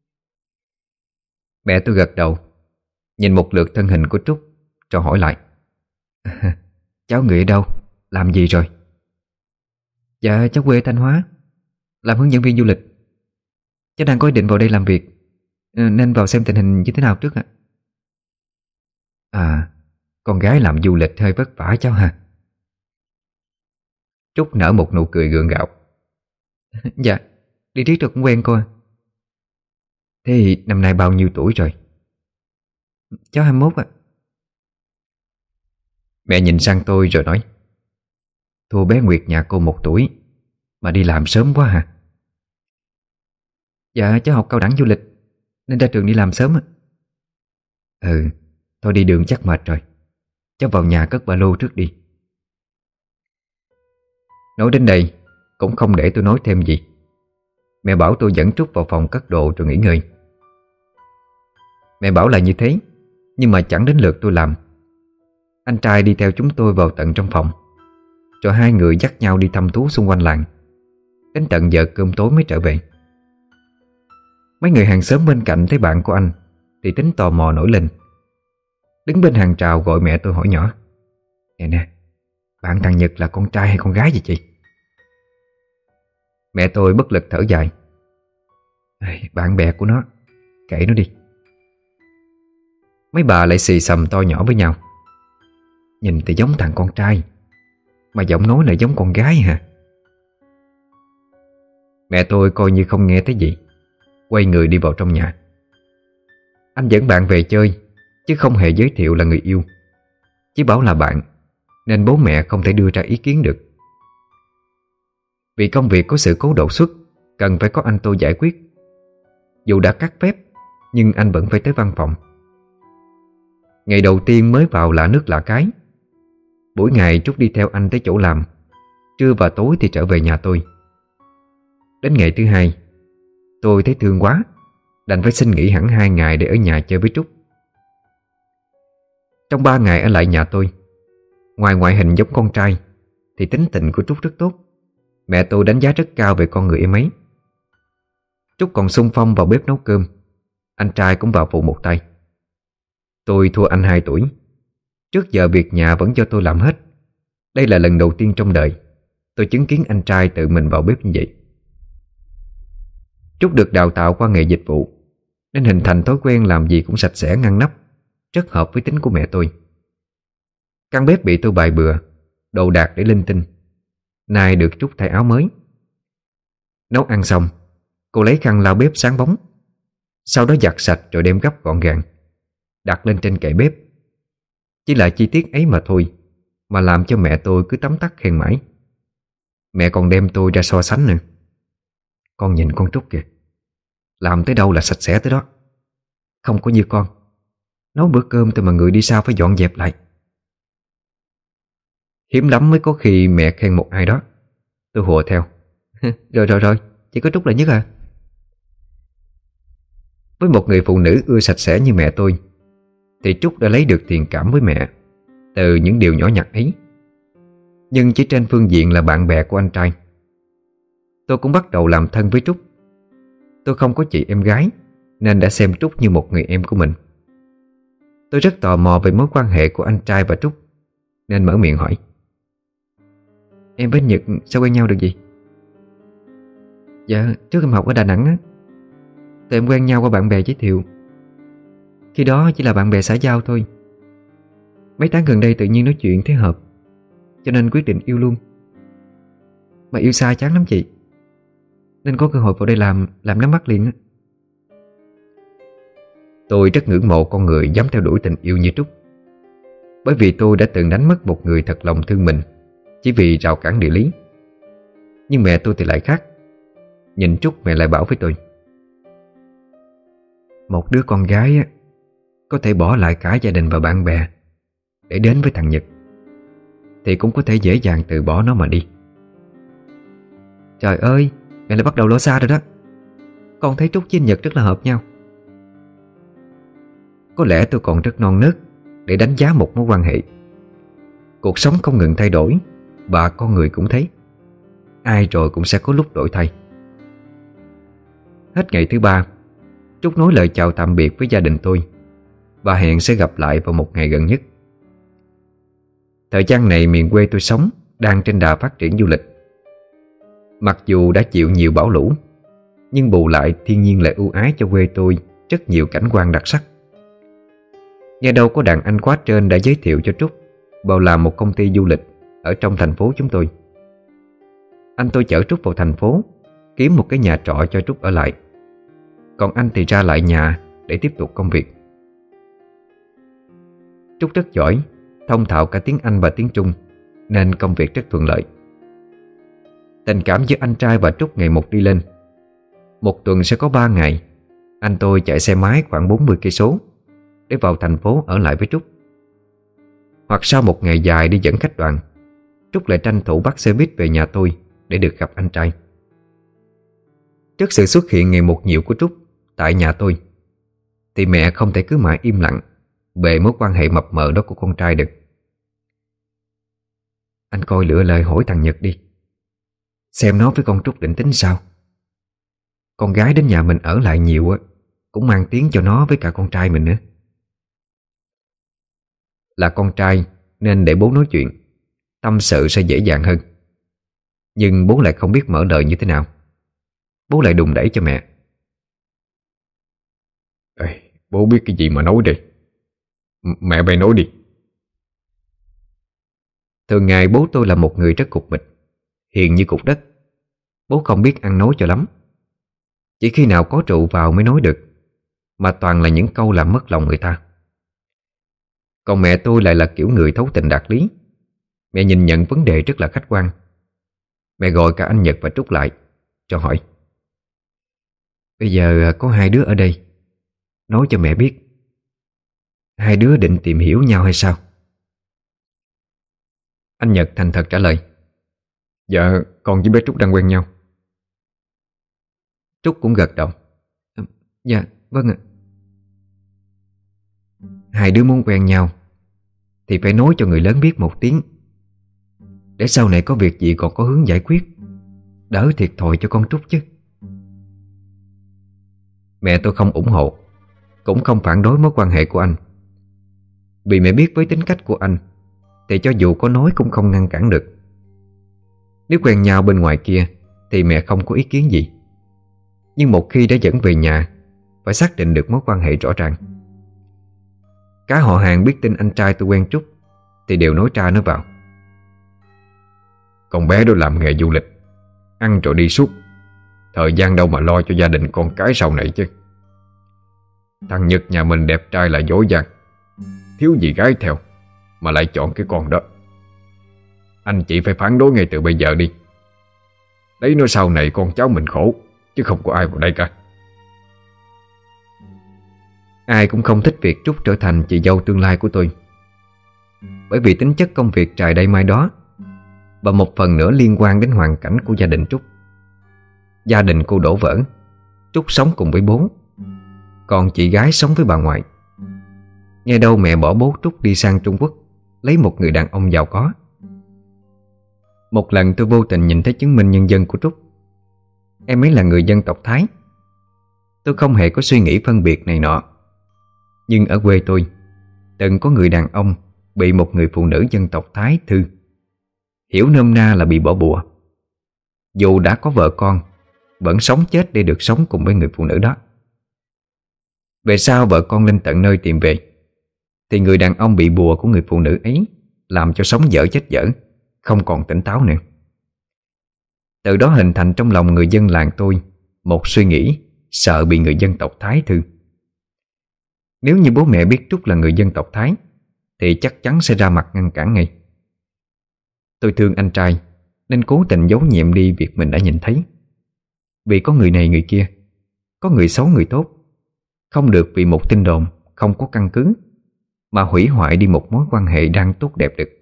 Mẹ tôi gật đầu, nhìn một lượt thân hình của Trúc, rồi hỏi lại: à, cháu người ở đâu, làm gì rồi? Dạ cháu quê Thanh Hóa, làm hướng dẫn viên du lịch. Cháu đang có ý định vào đây làm việc, nên vào xem tình hình như thế nào trước ạ. À, con gái làm du lịch hơi vất vả cháu ha. Trúc nở một nụ cười gượng gạo. Dạ, đi riết rồi cũng quen cô à. Thế thì năm nay bao nhiêu tuổi rồi? Cháu hai mươi mốt ạ. Mẹ nhìn sang tôi rồi nói: thua bé Nguyệt nhà cô một tuổi mà đi làm sớm quá hả? Dạ cháu học cao đẳng du lịch nên ra trường đi làm sớm ạ. Ừ, thôi đi đường chắc mệt rồi, cháu vào nhà cất ba lô trước đi. Nói đến đây cũng không để tôi nói thêm gì. Mẹ bảo tôi dẫn Trúc vào phòng cất đồ rồi nghỉ ngơi. Mẹ bảo là như thế, nhưng mà chẳng đến lượt tôi làm. Anh trai đi theo chúng tôi vào tận trong phòng, rồi hai người dắt nhau đi thăm thú xung quanh làng. Đến tận giờ cơm tối mới trở về. Mấy người hàng xóm bên cạnh thấy bạn của anh thì tính tò mò nổi lên. Đứng bên hàng rào gọi mẹ tôi hỏi nhỏ: Nè nè, bạn thằng Nhật là con trai hay con gái vậy chị? Mẹ tôi bất lực thở dài: bạn bè của nó, kệ nó đi. Mấy bà lại xì xầm to nhỏ với nhau: nhìn thì giống thằng con trai, mà giọng nói lại giống con gái hả? Mẹ tôi coi như không nghe thấy gì, quay người đi vào trong nhà. Anh dẫn bạn về chơi, chứ không hề giới thiệu là người yêu. Chỉ bảo là bạn, nên bố mẹ không thể đưa ra ý kiến được. Vì công việc có sự cố đột xuất, cần phải có anh tôi giải quyết. Dù đã cắt phép, nhưng anh vẫn phải tới văn phòng. Ngày đầu tiên mới vào lạ nước lạ cái. Buổi ngày Trúc đi theo anh tới chỗ làm, trưa và tối thì trở về nhà tôi. Đến ngày thứ hai, tôi thấy thương quá, đành phải xin nghỉ hẳn hai ngày để ở nhà chơi với Trúc. Trong ba ngày ở lại nhà tôi, ngoài ngoại hình giống con trai thì tính tình của Trúc rất tốt. Mẹ tôi đánh giá rất cao về con người em ấy. Trúc còn xung phong vào bếp nấu cơm, anh trai cũng vào phụ một tay. Tôi thua anh hai tuổi. Trước giờ việc nhà vẫn do tôi làm hết. Đây là lần đầu tiên trong đời tôi chứng kiến anh trai tự mình vào bếp như vậy. Trúc được đào tạo qua nghề dịch vụ, nên hình thành thói quen làm gì cũng sạch sẽ ngăn nắp, rất hợp với tính của mẹ tôi. Căn bếp bị tôi bày bừa, đồ đạc để linh tinh. Nay được Trúc thay áo mới. Nấu ăn xong, cô lấy khăn lau bếp sáng bóng, sau đó giặt sạch rồi đem gấp gọn gàng, đặt lên trên kệ bếp. Chỉ là chi tiết ấy mà thôi mà làm cho mẹ tôi cứ tấm tắc khen mãi. Mẹ còn đem tôi ra so sánh nữa. Con nhìn con Trúc kìa, làm tới đâu là sạch sẽ tới đó. Không có như con, nấu bữa cơm thôi mà người đi sau phải dọn dẹp lại. Hiếm lắm mới có khi mẹ khen một ai đó. Tôi hùa theo. Rồi rồi rồi, chỉ có Trúc là nhất à. Với một người phụ nữ ưa sạch sẽ như mẹ tôi thì Trúc đã lấy được thiện cảm với mẹ từ những điều nhỏ nhặt ấy. Nhưng chỉ trên phương diện là bạn bè của anh trai. Tôi cũng bắt đầu làm thân với Trúc. Tôi không có chị em gái nên đã xem Trúc như một người em của mình. Tôi rất tò mò về mối quan hệ của anh trai và Trúc nên mở miệng hỏi: Em với Nhật sao quen nhau được gì? Dạ, trước em học ở Đà Nẵng á, tụi em quen nhau qua bạn bè giới thiệu. Khi đó chỉ là bạn bè xã giao thôi. Mấy tháng gần đây tự nhiên nói chuyện thấy hợp, cho nên quyết định yêu luôn. Mà yêu xa chán lắm chị, nên có cơ hội vào đây làm Làm nắm bắt liền á. Tôi rất ngưỡng mộ con người dám theo đuổi tình yêu như Trúc. Bởi vì tôi đã từng đánh mất một người thật lòng thương mình chỉ vì rào cản địa lý. Nhưng mẹ tôi thì lại khác. Nhìn Trúc mẹ lại bảo với tôi: Một đứa con gái á, có thể bỏ lại cả gia đình và bạn bè để đến với thằng Nhật, thì cũng có thể dễ dàng từ bỏ nó mà đi. Trời ơi, mẹ lại bắt đầu lo xa rồi đó. Con thấy Trúc với anh Nhật rất là hợp nhau. Có lẽ tôi còn rất non nớt để đánh giá một mối quan hệ. Cuộc sống không ngừng thay đổi, và con người cũng thế. Ai rồi cũng sẽ có lúc đổi thay. Hết ngày thứ ba, Trúc nói lời chào tạm biệt với gia đình tôi và hẹn sẽ gặp lại vào một ngày gần nhất. Thời gian này miền quê tôi sống đang trên đà phát triển du lịch. Mặc dù đã chịu nhiều bão lũ, nhưng bù lại thiên nhiên lại ưu ái cho quê tôi rất nhiều cảnh quan đặc sắc. Nghe đâu có đàn anh quá trên đã giới thiệu cho Trúc vào làm một công ty du lịch ở trong thành phố chúng tôi. Anh tôi chở Trúc vào thành phố, kiếm một cái nhà trọ cho Trúc ở lại, còn anh thì ra lại nhà để tiếp tục công việc. Trúc rất giỏi, thông thạo cả tiếng Anh và tiếng Trung, nên công việc rất thuận lợi. Tình cảm giữa anh trai và Trúc ngày một đi lên. Một tuần sẽ có ba ngày anh tôi chạy xe máy khoảng bốn mươi cây số để vào thành phố ở lại với Trúc. Hoặc sau một ngày dài đi dẫn khách đoàn, Trúc lại tranh thủ bắt xe buýt về nhà tôi để được gặp anh trai. Trước sự xuất hiện ngày một nhiều của Trúc tại nhà tôi, thì mẹ không thể cứ mãi im lặng về mối quan hệ mập mờ đó của con trai được. Anh coi lựa lời hỏi thằng Nhật đi, xem nó với con Trúc định tính sao. Con gái đến nhà mình ở lại nhiều á, cũng mang tiếng cho nó với cả con trai mình nữa. Là con trai nên để bố nói chuyện, tâm sự sẽ dễ dàng hơn. Nhưng bố lại không biết mở lời như thế nào. Bố lại đùn đẩy cho mẹ: Ê, bố biết cái gì mà nói đi. M- Mẹ bày nói đi. Thường ngày bố tôi là một người rất cục mịch, hiền như cục đất. Bố không biết ăn nói cho lắm. Chỉ khi nào có rượu vào mới nói được, mà toàn là những câu làm mất lòng người ta. Còn mẹ tôi lại là kiểu người thấu tình đạt lý. Mẹ nhìn nhận vấn đề rất là khách quan. Mẹ gọi cả anh Nhật và Trúc lại cho hỏi: Bây giờ có hai đứa ở đây, nói cho mẹ biết, hai đứa định tìm hiểu nhau hay sao? Anh Nhật thành thật trả lời: Dạ, con với bé Trúc đang quen nhau. Trúc cũng gật đầu: Dạ, vâng ạ. Hai đứa muốn quen nhau thì phải nói cho người lớn biết một tiếng, để sau này có việc gì còn có hướng giải quyết, đỡ thiệt thòi cho con Trúc chứ. Mẹ tôi không ủng hộ, cũng không phản đối mối quan hệ của anh. Vì mẹ biết với tính cách của anh thì cho dù có nói cũng không ngăn cản được. Nếu quen nhau bên ngoài kia thì mẹ không có ý kiến gì. Nhưng một khi đã dẫn về nhà, phải xác định được mối quan hệ rõ ràng. Cả họ hàng biết tin anh trai tôi quen Trúc thì đều nói ra nói vào: Con bé đó làm nghề du lịch, ăn rồi đi suốt, thời gian đâu mà lo cho gia đình con cái sau này chứ. Thằng Nhật nhà mình đẹp trai là dối dàng, thiếu gì gái theo, mà lại chọn cái con đó. Anh chị phải phản đối ngay từ bây giờ đi. Đấy, nó sau này con cháu mình khổ, chứ không có ai vào đây cả. Ai cũng không thích việc Trúc trở thành chị dâu tương lai của tôi, bởi vì tính chất công việc trài đây mai đó, và một phần nữa liên quan đến hoàn cảnh của gia đình Trúc. Gia đình cô đổ vỡ, Trúc sống cùng với bố, còn chị gái sống với bà ngoại. Nghe đâu mẹ bỏ bố Trúc đi sang Trung Quốc lấy một người đàn ông giàu có. Một lần tôi vô tình nhìn thấy chứng minh nhân dân của Trúc. Em ấy là người dân tộc Thái. Tôi không hề có suy nghĩ phân biệt này nọ, nhưng ở quê tôi từng có người đàn ông bị một người phụ nữ dân tộc Thái Thư, hiểu nôm na là bị bỏ bùa. Dù đã có vợ con, vẫn sống chết để được sống cùng với người phụ nữ đó. Về sau vợ con lên tận nơi tìm về, thì người đàn ông bị bùa của người phụ nữ ấy làm cho sống dở chết dở, không còn tỉnh táo nữa. Từ đó hình thành trong lòng người dân làng tôi một suy nghĩ sợ bị người dân tộc Thái Thư. Nếu như bố mẹ biết Trúc là người dân tộc Thái thì chắc chắn sẽ ra mặt ngăn cản ngay. Tôi thương anh trai nên cố tình giấu nhiệm đi việc mình đã nhìn thấy. Vì có người này người kia, có người xấu người tốt, không được vì một tin đồn không có căn cứ mà hủy hoại đi một mối quan hệ đang tốt đẹp được.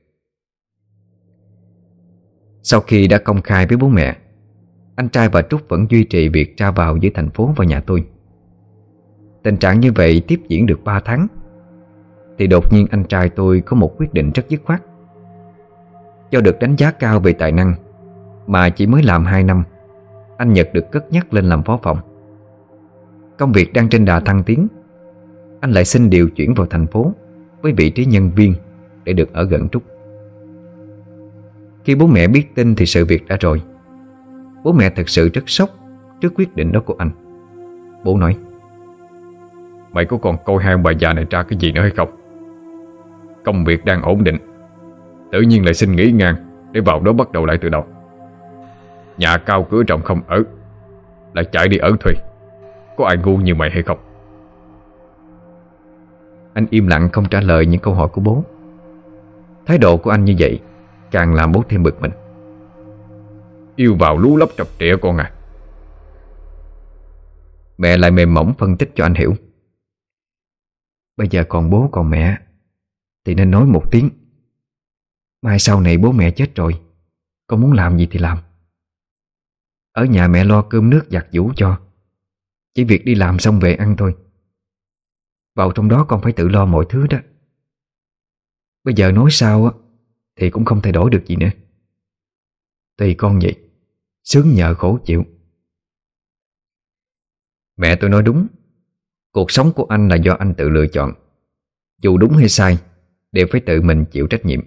Sau khi đã công khai với bố mẹ, anh trai và Trúc vẫn duy trì việc ra vào giữa thành phố và nhà tôi. Tình trạng như vậy tiếp diễn được ba tháng thì đột nhiên anh trai tôi có một quyết định rất dứt khoát. Do được đánh giá cao về tài năng mà chỉ mới làm hai năm, anh Nhật được cất nhắc lên làm phó phòng. Công việc đang trên đà thăng tiến, anh lại xin điều chuyển vào thành phố với vị trí nhân viên để được ở gần Trúc. Khi bố mẹ biết tin thì sự việc đã rồi. Bố mẹ thật sự rất sốc trước quyết định đó của anh. Bố nói: Mày có còn coi hai ông bà già này ra cái gì nữa hay không? Công việc đang ổn định, tự nhiên lại xin nghỉ ngang để vào đó bắt đầu lại từ đầu. Nhà cao cửa rộng không ở, lại chạy đi ở thuê. Có ai ngu như mày hay không? Anh im lặng không trả lời những câu hỏi của bố. Thái độ của anh như vậy càng làm bố thêm bực mình. Yêu vào lú lấp trọc trịa con à. Mẹ lại mềm mỏng phân tích cho anh hiểu. Bây giờ còn bố còn mẹ thì nên nói một tiếng. Mai sau này bố mẹ chết rồi, con muốn làm gì thì làm. Ở nhà mẹ lo cơm nước giặt giũ cho, chỉ việc đi làm xong về ăn thôi. Vào trong đó con phải tự lo mọi thứ đó. Bây giờ nói sao á thì cũng không thay đổi được gì nữa. Tùy con vậy, sướng nhờ khổ chịu. Mẹ tôi nói đúng. Cuộc sống của anh là do anh tự lựa chọn. Dù đúng hay sai đều phải tự mình chịu trách nhiệm.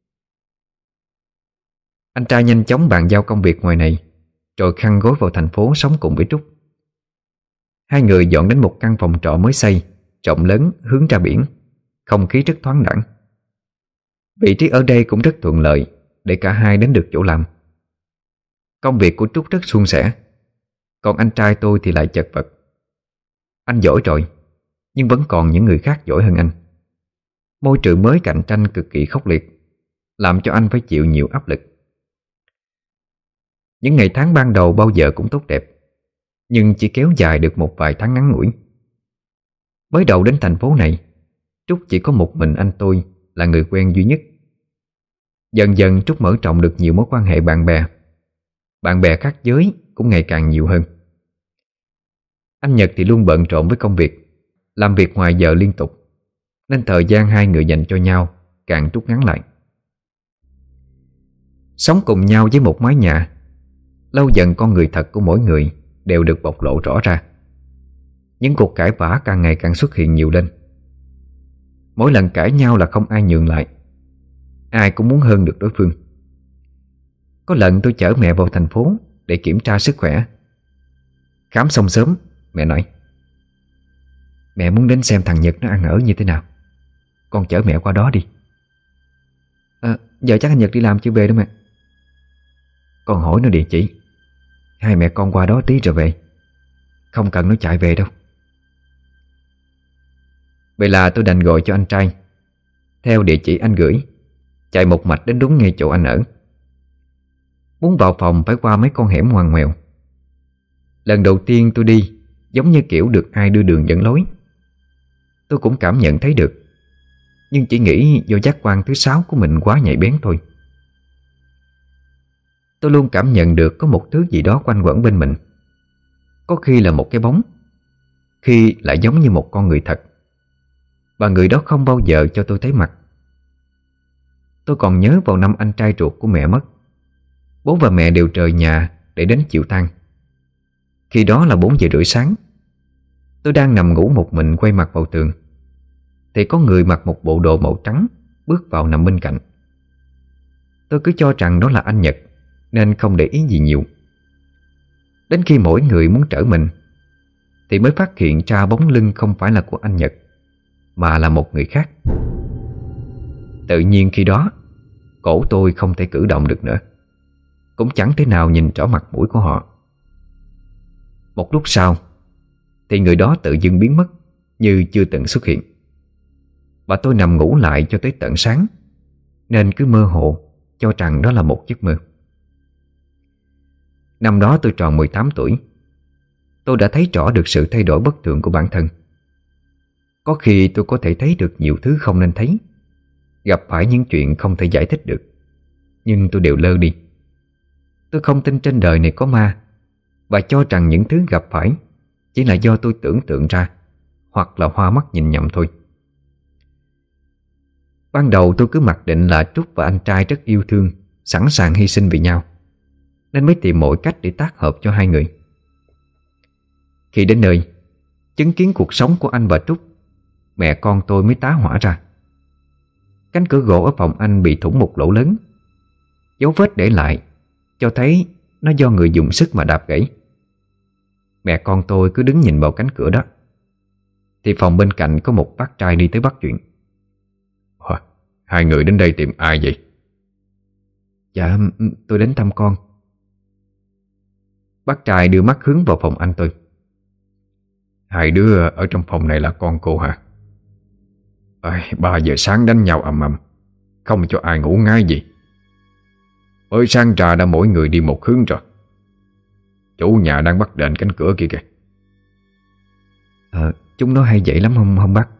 Anh trai nhanh chóng bàn giao công việc ngoài này, rồi khăn gối vào thành phố sống cùng với Trúc. Hai người dọn đến một căn phòng trọ mới xây, rộng lớn, hướng ra biển, không khí rất thoáng đãng. Vị trí ở đây cũng rất thuận lợi để cả hai đến được chỗ làm. Công việc của Trúc rất suôn sẻ, còn anh trai tôi thì lại chật vật. Anh giỏi rồi, nhưng vẫn còn những người khác giỏi hơn anh. Môi trường mới cạnh tranh cực kỳ khốc liệt, làm cho anh phải chịu nhiều áp lực. Những ngày tháng ban đầu bao giờ cũng tốt đẹp, nhưng chỉ kéo dài được một vài tháng ngắn ngủi. Mới đầu đến thành phố này, Trúc chỉ có một mình anh tôi là người quen duy nhất. Dần dần Trúc mở rộng được nhiều mối quan hệ bạn bè. Bạn bè khác giới cũng ngày càng nhiều hơn. Anh Nhật thì luôn bận rộn với công việc, làm việc ngoài giờ liên tục, nên thời gian hai người dành cho nhau càng rút ngắn lại. Sống cùng nhau với một mái nhà, lâu dần con người thật của mỗi người đều được bộc lộ rõ ra. Những cuộc cãi vã càng ngày càng xuất hiện nhiều lên. Mỗi lần cãi nhau là không ai nhường lại, ai cũng muốn hơn được đối phương. Có lần tôi chở mẹ vào thành phố để kiểm tra sức khỏe. Khám xong sớm, mẹ nói: Mẹ muốn đến xem thằng Nhật nó ăn ở như thế nào, con chở mẹ qua đó đi. À, giờ chắc anh Nhật đi làm chưa về đâu mẹ. Con hỏi nó địa chỉ, hai mẹ con qua đó tí rồi về, không cần nó chạy về đâu. Vậy là tôi đành gọi cho anh trai. theo địa chỉ anh gửi, chạy một mạch đến đúng ngay chỗ anh ở. Muốn vào phòng phải qua mấy con hẻm ngoằn ngoèo. Lần đầu tiên tôi đi giống như kiểu được ai đưa đường dẫn lối. Tôi cũng cảm nhận thấy được, nhưng chỉ nghĩ do giác quan thứ sáu của mình quá nhạy bén thôi. Tôi luôn cảm nhận được có một thứ gì đó quanh quẩn bên mình. Có khi là một cái bóng, khi lại giống như một con người thật. Và người đó không bao giờ cho tôi thấy mặt. Tôi còn nhớ vào năm anh trai ruột của mẹ mất, bố và mẹ đều rời nhà để đến chịu tang. Khi đó là bốn giờ rưỡi sáng. Tôi đang nằm ngủ một mình quay mặt vào tường, thì có người mặc một bộ đồ màu trắng bước vào nằm bên cạnh. Tôi cứ cho rằng đó là anh Nhật nên không để ý gì nhiều. Đến khi mỗi người muốn trở mình thì mới phát hiện ra bóng lưng không phải là của anh Nhật, mà là một người khác. Tự nhiên khi đó cổ tôi không thể cử động được nữa, cũng chẳng thể nào nhìn rõ mặt mũi của họ. Một lúc sau thì người đó tự dưng biến mất như chưa từng xuất hiện. Và tôi nằm ngủ lại cho tới tận sáng, nên cứ mơ hồ cho rằng đó là một giấc mơ. Năm đó tôi tròn mười tám tuổi. Tôi đã thấy rõ được sự thay đổi bất thường của bản thân. Có khi tôi có thể thấy được nhiều thứ không nên thấy, gặp phải những chuyện không thể giải thích được, nhưng tôi đều lơ đi. Tôi không tin trên đời này có ma, và cho rằng những thứ gặp phải chỉ là do tôi tưởng tượng ra, hoặc là hoa mắt nhìn nhầm thôi. Ban đầu tôi cứ mặc định là Trúc và anh trai rất yêu thương, sẵn sàng hy sinh vì nhau, nên mới tìm mọi cách để tác hợp cho hai người. Khi đến nơi, chứng kiến cuộc sống của anh và Trúc, mẹ con tôi mới tá hỏa ra. Cánh cửa gỗ ở phòng anh bị thủng một lỗ lớn. Dấu vết để lại cho thấy nó do người dùng sức mà đạp gãy. Mẹ con tôi cứ đứng nhìn vào cánh cửa đó, thì phòng bên cạnh có một bác trai đi tới bắt chuyện. Hai người đến đây tìm ai vậy? Dạ, tôi đến thăm con. Bác trai đưa mắt hướng vào phòng anh tôi. Hai đứa ở trong phòng này là con cô hả? À, ba giờ sáng đánh nhau ầm ầm, không cho ai ngủ ngáy gì. Mới sáng trà đã mỗi người đi một hướng rồi. Chủ nhà đang bắt đền cánh cửa kia kìa. Ờ, chúng nó hay vậy lắm không, không bác?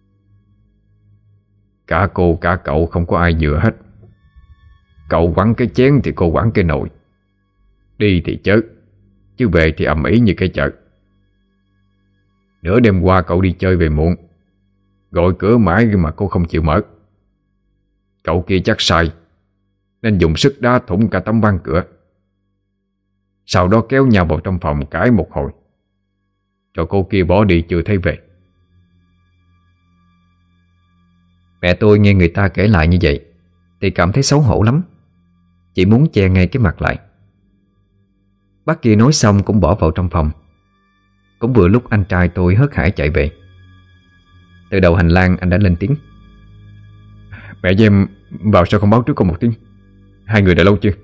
Cả cô cả cậu không có ai vừa hết. Cậu quẳng cái chén thì cô quẳng cái nồi. Đi thì chớ, chứ về thì ầm ĩ như cái chợ. Nửa đêm qua cậu đi chơi về muộn, gọi cửa mãi mà cô không chịu mở. Cậu kia chắc sai, nên dùng sức đá thủng cả tấm ván cửa. Sau đó kéo nhau vào trong phòng cãi một hồi, rồi cô kia bỏ đi chưa thấy về. Mẹ tôi nghe người ta kể lại như vậy thì cảm thấy xấu hổ lắm, chỉ muốn che ngay cái mặt lại. Bác kia nói xong cũng bỏ vào trong phòng. Cũng vừa lúc anh trai tôi hớt hải chạy về. Từ đầu hành lang anh đã lên tiếng. Mẹ với em vào sao không báo trước con một tiếng? Hai người đã lâu chưa?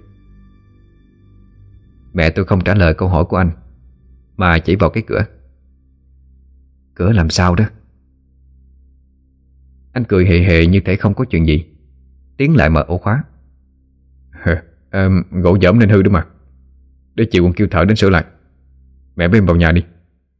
Mẹ tôi không trả lời câu hỏi của anh, mà chỉ vào cái cửa. Cửa làm sao đó? Anh cười hề hề như thể không có chuyện gì, tiến lại mở ổ khóa. à, Gỗ dởm nên hư đó mà. Để chiều con kêu thợ đến sửa lại. Mẹ với em vào nhà đi.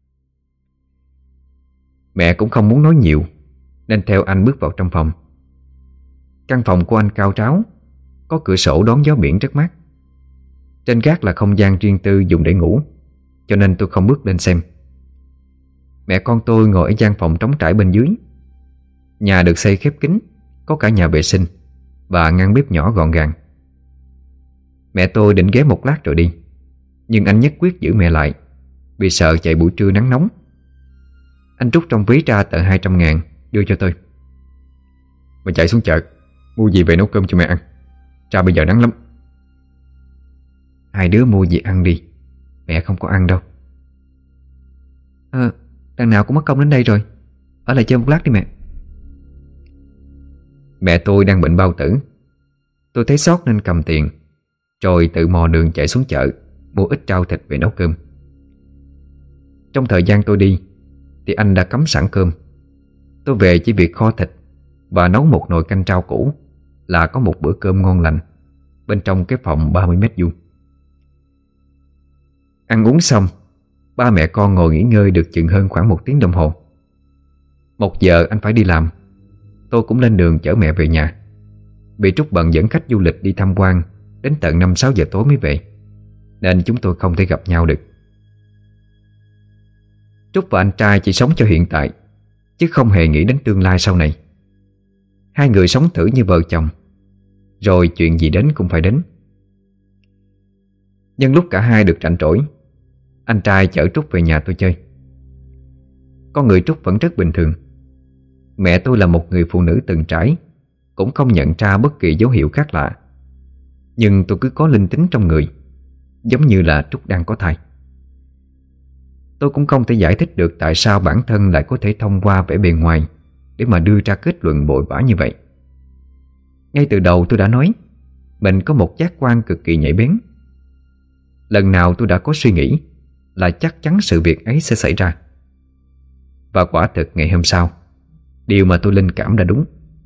Mẹ cũng không muốn nói nhiều, nên theo anh bước vào trong phòng. Căn phòng của anh cao ráo, có cửa sổ đón gió biển rất mát. Trên gác là không gian riêng tư dùng để ngủ, cho nên tôi không bước lên xem. Mẹ con tôi ngồi ở gian phòng trống trải bên dưới. Nhà được xây khép kín, có cả nhà vệ sinh và ngăn bếp nhỏ gọn gàng. Mẹ tôi định ghé một lát rồi đi, nhưng anh nhất quyết giữ mẹ lại, vì sợ chạy buổi trưa nắng nóng. Anh rút trong ví ra tờ hai trăm ngàn đưa cho tôi. Mà chạy xuống chợ mua gì về nấu cơm cho mẹ ăn, ra bây giờ nắng lắm. Hai đứa mua gì ăn đi, mẹ không có ăn đâu. À, đằng nào cũng mất công đến đây rồi, ở lại chơi một lát đi mẹ. Mẹ tôi đang bệnh bao tử. Tôi thấy sót nên cầm tiền, rồi tự mò đường chạy xuống chợ mua ít rau thịt về nấu cơm. Trong thời gian tôi đi thì anh đã cắm sẵn cơm. Tôi về chỉ việc kho thịt, và nấu một nồi canh rau củ là có một bữa cơm ngon lành bên trong cái phòng ba mươi mét vuông. Ăn uống xong, ba mẹ con ngồi nghỉ ngơi được chừng hơn khoảng một tiếng đồng hồ. Một giờ anh phải đi làm. Tôi cũng lên đường chở mẹ về nhà, vì Trúc bận dẫn khách du lịch đi tham quan đến tận năm sáu giờ tối mới về, nên chúng tôi không thể gặp nhau được. Trúc và anh trai chỉ sống cho hiện tại, chứ không hề nghĩ đến tương lai sau này. Hai người sống thử như vợ chồng, rồi chuyện gì đến cũng phải đến. Nhưng lúc cả hai được rảnh rỗi, anh trai chở Trúc về nhà tôi chơi. Con người Trúc vẫn rất bình thường. Mẹ tôi là một người phụ nữ từng trải, cũng không nhận ra bất kỳ dấu hiệu khác lạ. Nhưng tôi cứ có linh tính trong người, giống như là Trúc đang có thai. Tôi cũng không thể giải thích được tại sao bản thân lại có thể thông qua vẻ bề ngoài để mà đưa ra kết luận vội vã như vậy. Ngay từ đầu tôi đã nói mình có một giác quan cực kỳ nhạy bén. Lần nào tôi đã có suy nghĩ là chắc chắn sự việc ấy sẽ xảy ra. Và quả thực ngày hôm sau, điều mà tôi linh cảm đã đúng.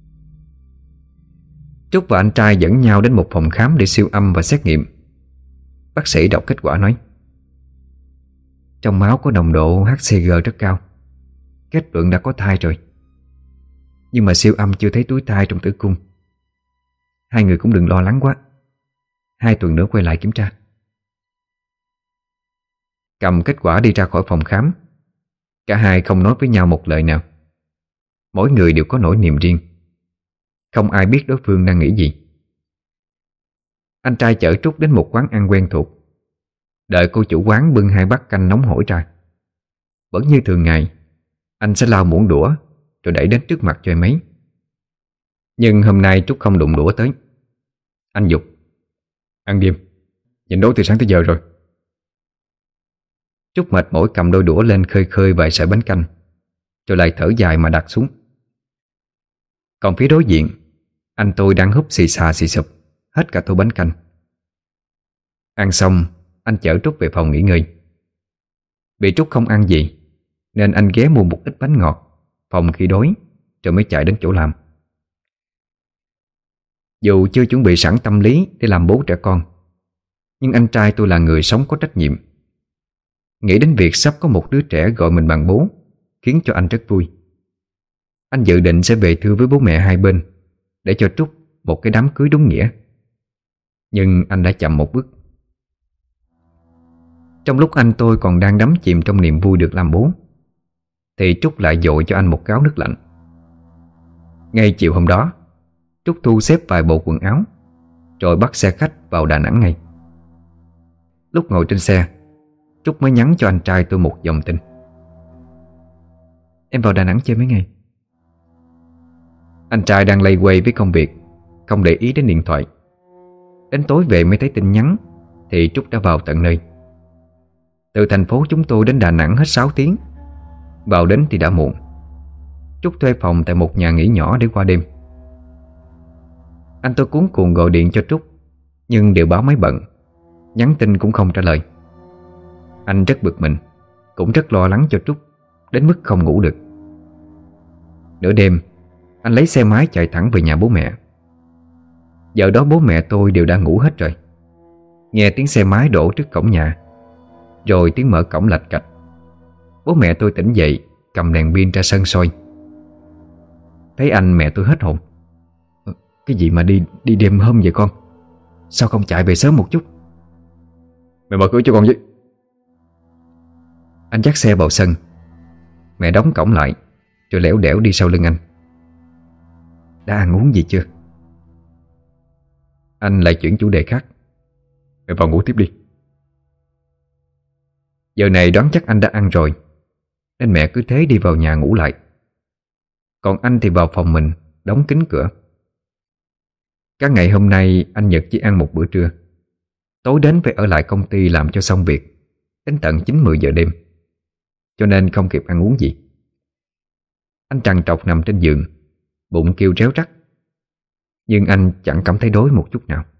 Trúc và anh trai dẫn nhau đến một phòng khám để siêu âm và xét nghiệm. Bác sĩ đọc kết quả nói: trong máu có nồng độ hát xê giê rất cao, kết luận đã có thai rồi. Nhưng mà siêu âm chưa thấy túi thai trong tử cung. Hai người cũng đừng lo lắng quá, hai tuần nữa quay lại kiểm tra. Cầm kết quả đi ra khỏi phòng khám. Cả hai không nói với nhau một lời nào. Mỗi người đều có nỗi niềm riêng, không ai biết đối phương đang nghĩ gì. Anh trai chở Trúc đến một quán ăn quen thuộc, đợi cô chủ quán bưng hai bát canh nóng hổi ra. Vẫn như thường ngày, anh sẽ lau muỗng đũa rồi đẩy đến trước mặt cho em ấy. Nhưng hôm nay Trúc không đụng đũa tới. Anh giục: ăn đêm, nhìn nấu từ sáng tới giờ rồi. Trúc mệt mỏi cầm đôi đũa lên khơi khơi vài sợi bánh canh, rồi lại thở dài mà đặt xuống. Còn phía đối diện, anh tôi đang húp xì xà xì sụp hết cả tô bánh canh. Ăn xong, anh chở Trúc về phòng nghỉ ngơi. Vì Trúc không ăn gì, nên anh ghé mua một ít bánh ngọt phòng khi đói, rồi mới chạy đến chỗ làm. Dù chưa chuẩn bị sẵn tâm lý để làm bố trẻ con, nhưng anh trai tôi là người sống có trách nhiệm. Nghĩ đến việc sắp có một đứa trẻ gọi mình bằng bố khiến cho anh rất vui. Anh dự định sẽ về thưa với bố mẹ hai bên để cho Trúc một cái đám cưới đúng nghĩa. Nhưng anh đã chậm một bước. Trong lúc anh tôi còn đang đắm chìm trong niềm vui được làm bố, thì Trúc lại dội cho anh một gáo nước lạnh. Ngay chiều hôm đó, Trúc thu xếp vài bộ quần áo rồi bắt xe khách vào Đà Nẵng ngay. Lúc ngồi trên xe, Trúc mới nhắn cho anh trai tôi một dòng tin: em vào Đà Nẵng chơi mấy ngày. Anh trai đang lây quay với công việc, không để ý đến điện thoại. Đến tối về mới thấy tin nhắn thì Trúc đã vào tận nơi. Từ thành phố chúng tôi đến Đà Nẵng hết sáu tiếng. Vào đến thì đã muộn. Trúc thuê phòng tại một nhà nghỉ nhỏ để qua đêm. Anh tôi cuống cuồng gọi điện cho Trúc, nhưng đều báo máy bận, nhắn tin cũng không trả lời. Anh rất bực mình, cũng rất lo lắng cho Trúc, đến mức không ngủ được. Nửa đêm, anh lấy xe máy chạy thẳng về nhà bố mẹ. Giờ đó bố mẹ tôi đều đang ngủ hết rồi. Nghe tiếng xe máy đổ trước cổng nhà, rồi tiếng mở cổng lạch cạch. Bố mẹ tôi tỉnh dậy, cầm đèn pin ra sân soi. Thấy anh mẹ tôi hết hồn: cái gì mà đi đi đêm hôm vậy con? Sao không chạy về sớm một chút? Mẹ mở cửa cho con với. Anh dắt xe vào sân. Mẹ đóng cổng lại, rồi lẻo đẻo đi sau lưng anh. Đã ăn uống gì chưa? Anh lại chuyển chủ đề khác: Mẹ vào ngủ tiếp đi. Giờ này đoán chắc anh đã ăn rồi, nên mẹ cứ thế đi vào nhà ngủ lại. Còn anh thì vào phòng mình, đóng kín cửa. Cả ngày hôm nay anh Nhật chỉ ăn một bữa trưa. Tối đến phải ở lại công ty làm cho xong việc đến tận chín mười giờ đêm, cho nên không kịp ăn uống gì. Anh trằn trọc nằm trên giường, bụng kêu réo rắt, nhưng anh chẳng cảm thấy đói một chút nào.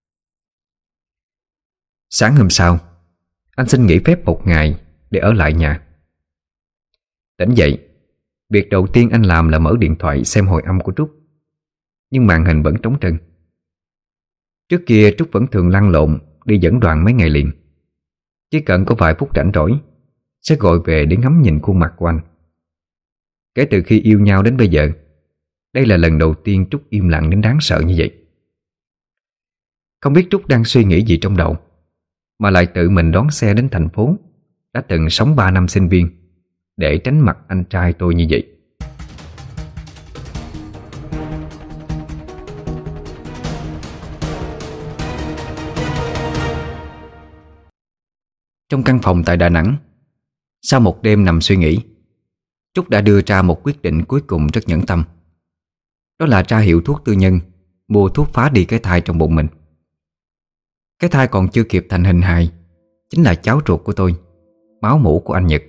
Sáng hôm sau, anh xin nghỉ phép một ngày để ở lại nhà. Tỉnh dậy, Việc đầu tiên anh làm là mở điện thoại xem hồi âm của Trúc. Nhưng màn hình vẫn trống trơn. Trước kia Trúc vẫn thường lăn lộn đi dẫn đoàn mấy ngày liền. Chỉ cần có vài phút rảnh rỗi sẽ gọi về để ngắm nhìn khuôn mặt của anh. Kể từ khi yêu nhau đến bây giờ, đây là lần đầu tiên Trúc im lặng đến đáng sợ như vậy. Không biết Trúc đang suy nghĩ gì trong đầu mà lại tự mình đón xe đến thành phố đã từng sống ba năm sinh viên để tránh mặt anh trai tôi như vậy. Trong căn phòng tại Đà Nẵng, sau một đêm nằm suy nghĩ, Trúc đã đưa ra một quyết định cuối cùng rất nhẫn tâm. Đó là ra hiệu thuốc tư nhân mua thuốc phá đi cái thai trong bụng mình. Cái thai còn chưa kịp thành hình hài chính là cháu ruột của tôi, máu mủ của anh Nhật.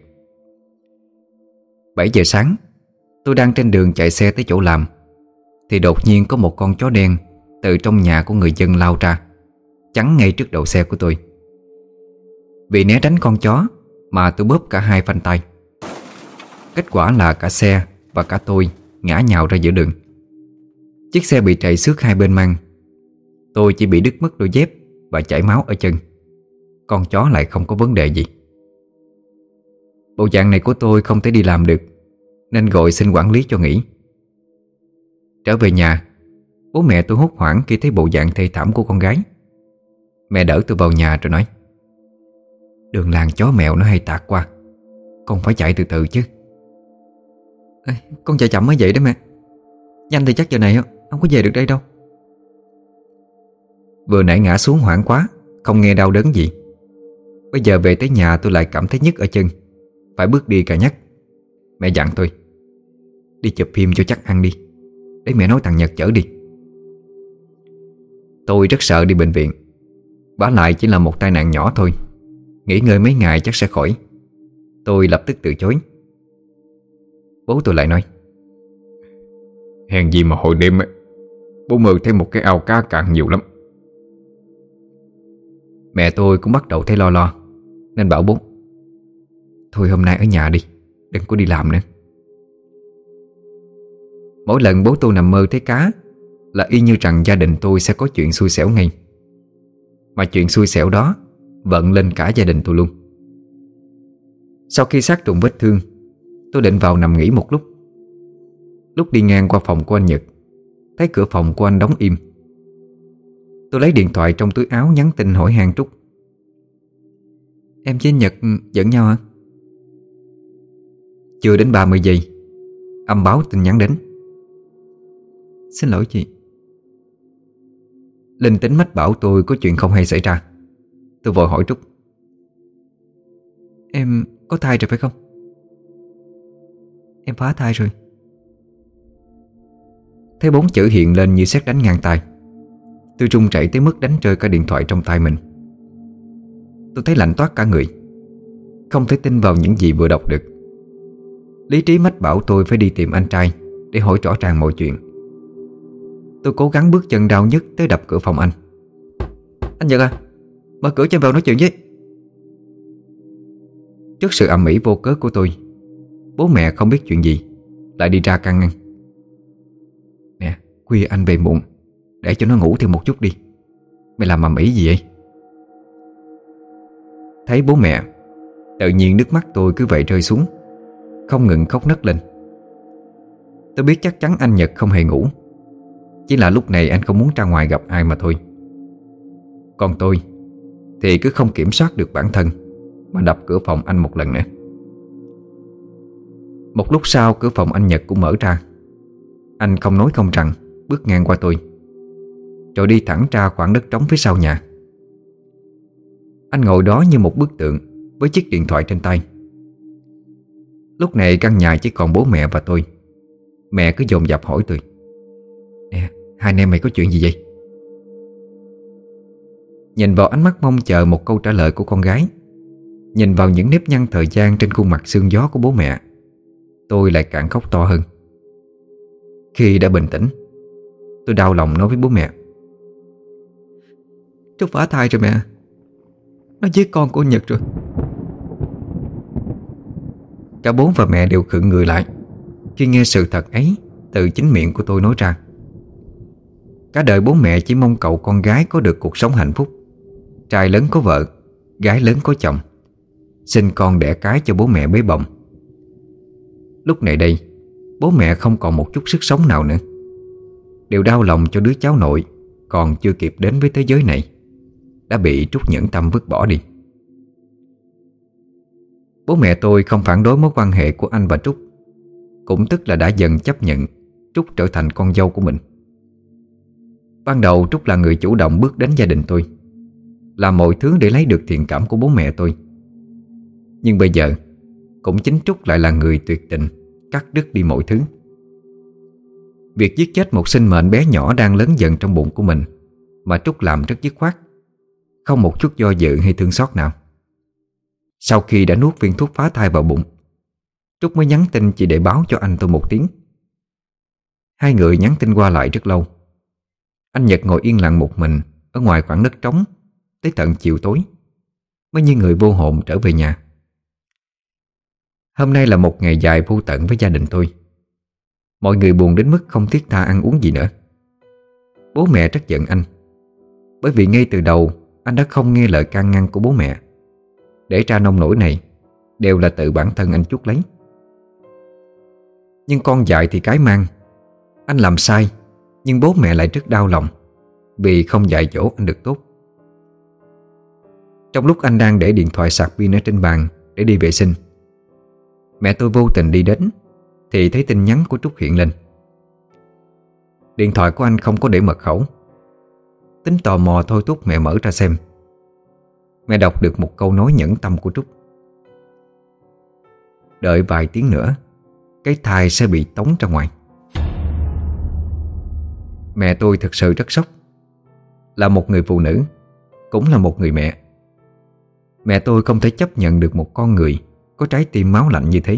Bảy giờ sáng, tôi đang trên đường chạy xe tới chỗ làm thì đột nhiên có một con chó đen từ trong nhà của người dân lao ra, chắn ngay trước đầu xe của tôi. Vì né tránh con chó mà tôi bóp cả hai phanh tay. Kết quả là cả xe và cả tôi ngã nhào ra giữa đường. Chiếc xe bị trầy xước hai bên mang. Tôi chỉ bị đứt mất đôi dép và chảy máu ở chân. Con chó lại không có vấn đề gì. Bộ dạng này của tôi không thể đi làm được, nên gọi xin quản lý cho nghỉ. Trở về nhà, bố mẹ tôi hốt hoảng khi thấy bộ dạng thê thảm của con gái. Mẹ đỡ tôi vào nhà rồi nói: "Đường làng chó mèo nó hay tạt qua, con phải chạy từ từ chứ." "Ê, con chạy chậm mới vậy đó mẹ. Nhanh thì chắc giờ này không có về được đây đâu." Vừa nãy ngã xuống hoảng quá, không nghe đau đớn gì. Bây giờ về tới nhà tôi lại cảm thấy nhức ở chân, phải bước đi cả nhắc. Mẹ dặn tôi: "Đi chụp phim cho chắc ăn đi, để mẹ nói thằng Nhật chở đi." Tôi rất sợ đi bệnh viện. Vả lại chỉ là một tai nạn nhỏ thôi, nghỉ ngơi mấy ngày chắc sẽ khỏi. Tôi lập tức từ chối. Bố tôi lại nói: "Hèn gì mà hồi đêm ấy, bố mơ thấy một cái ao cá cạn nhiều lắm." Mẹ tôi cũng bắt đầu thấy lo lo, nên bảo bố: "Thôi hôm nay ở nhà đi, đừng có đi làm nữa." Mỗi lần bố tôi nằm mơ thấy cá là y như rằng gia đình tôi sẽ có chuyện xui xẻo ngay. Mà chuyện xui xẻo đó vận lên cả gia đình tôi luôn. Sau khi sát trùng vết thương, tôi định vào nằm nghỉ một lúc. Lúc đi ngang qua phòng của anh Nhật, thấy cửa phòng của anh đóng im. Tôi lấy điện thoại trong túi áo nhắn tin hỏi han Trúc: "Em với anh Nhật giận nhau hả?" Chưa đến ba mươi giây, âm báo tin nhắn đến: "Xin lỗi chị." Linh tính mách bảo tôi có chuyện không hay xảy ra. Tôi vội hỏi Trúc: "Em có thai rồi phải không?" "Em phá thai rồi." Thấy bốn chữ hiện lên như sét đánh ngang tai. Tôi run rẩy tới mức đánh rơi cả điện thoại trong tay mình. Tôi thấy lạnh toát cả người, không thể tin vào những gì vừa đọc được. Lý trí mách bảo tôi phải đi tìm anh trai để hỏi rõ ràng mọi chuyện. Tôi cố gắng bước chân đau nhức tới đập cửa phòng anh. "Anh Nhật à, mở cửa cho em vào nói chuyện với." Trước sự ầm ĩ vô cớ của tôi, bố mẹ không biết chuyện gì lại đi ra can ngăn: "Nè, khuya anh về muộn, để cho nó ngủ thêm một chút đi. Mày làm ầm ĩ gì vậy?" Thấy bố mẹ, tự nhiên nước mắt tôi cứ vậy rơi xuống, không ngừng khóc nấc lên. Tôi biết chắc chắn anh Nhật không hề ngủ, chỉ là lúc này anh không muốn ra ngoài gặp ai mà thôi. Còn tôi thì cứ không kiểm soát được bản thân mà đập cửa phòng anh một lần nữa. Một lúc sau cửa phòng anh Nhật cũng mở ra. Anh không nói không rằng bước ngang qua tôi, rồi đi thẳng ra khoảng đất trống phía sau nhà. Anh ngồi đó như một bức tượng với chiếc điện thoại trên tay. Lúc này căn nhà chỉ còn bố mẹ và tôi. Mẹ cứ dồn dập hỏi tôi: "Nè, hai anh em mày có chuyện gì vậy?" Nhìn vào ánh mắt mong chờ một câu trả lời của con gái, nhìn vào những nếp nhăn thời gian trên khuôn mặt sương gió của bố mẹ, tôi lại càng khóc to hơn. Khi đã bình tĩnh, tôi đau lòng nói với bố mẹ: "Trúc phá thai rồi mẹ. Nó giết con của Nhật rồi." Cả bố và mẹ đều khựng người lại. khi nghe sự thật ấy từ chính miệng của tôi nói ra. Cả đời bố mẹ chỉ mong cậu con gái có được cuộc sống hạnh phúc, trai lớn có vợ, gái lớn có chồng, sinh con đẻ cái cho bố mẹ bế bồng. Lúc này đây, bố mẹ không còn một chút sức sống nào nữa, đều đau lòng cho đứa cháu nội còn chưa kịp đến với thế giới này đã bị Trúc nhẫn tâm vứt bỏ đi. Bố mẹ tôi không phản đối mối quan hệ của anh và Trúc, cũng tức là đã dần chấp nhận Trúc trở thành con dâu của mình. Ban đầu Trúc là người chủ động bước đến gia đình tôi, làm mọi thứ để lấy được thiện cảm của bố mẹ tôi. Nhưng bây giờ cũng chính Trúc lại là người tuyệt tình, cắt đứt đi mọi thứ. Việc giết chết một sinh mệnh bé nhỏ đang lớn dần trong bụng của mình mà Trúc làm rất dứt khoát, không một chút do dự hay thương xót nào. Sau khi đã nuốt viên thuốc phá thai vào bụng, Trúc mới nhắn tin chỉ để báo cho anh tôi một tiếng. Hai người nhắn tin qua lại rất lâu. Anh Nhật ngồi yên lặng một mình ở ngoài khoảng đất trống tới tận chiều tối mới như người vô hồn trở về nhà. Hôm nay là một ngày dài vô tận với gia đình tôi. Mọi người buồn đến mức không thiết tha ăn uống gì nữa. Bố mẹ rất giận anh, bởi vì ngay từ đầu anh đã không nghe lời can ngăn của bố mẹ. Để ra nông nổi này đều là tự bản thân anh chuốc lấy. Nhưng con dại thì cái mang. Anh làm sai, nhưng bố mẹ lại rất đau lòng vì không dạy dỗ anh được tốt. Trong lúc anh đang để điện thoại sạc pin ở trên bàn để đi vệ sinh, mẹ tôi vô tình đi đến thì thấy tin nhắn của Trúc hiện lên. Điện thoại của anh không có để mật khẩu. Tính tò mò thôi thúc mẹ mở ra xem. Mẹ đọc được một câu nói nhẫn tâm của Trúc: đợi vài tiếng nữa cái thai sẽ bị tống ra ngoài. Mẹ tôi thực sự rất sốc. Là một người phụ nữ, cũng là một người mẹ, mẹ tôi không thể chấp nhận được một con người có trái tim máu lạnh như thế.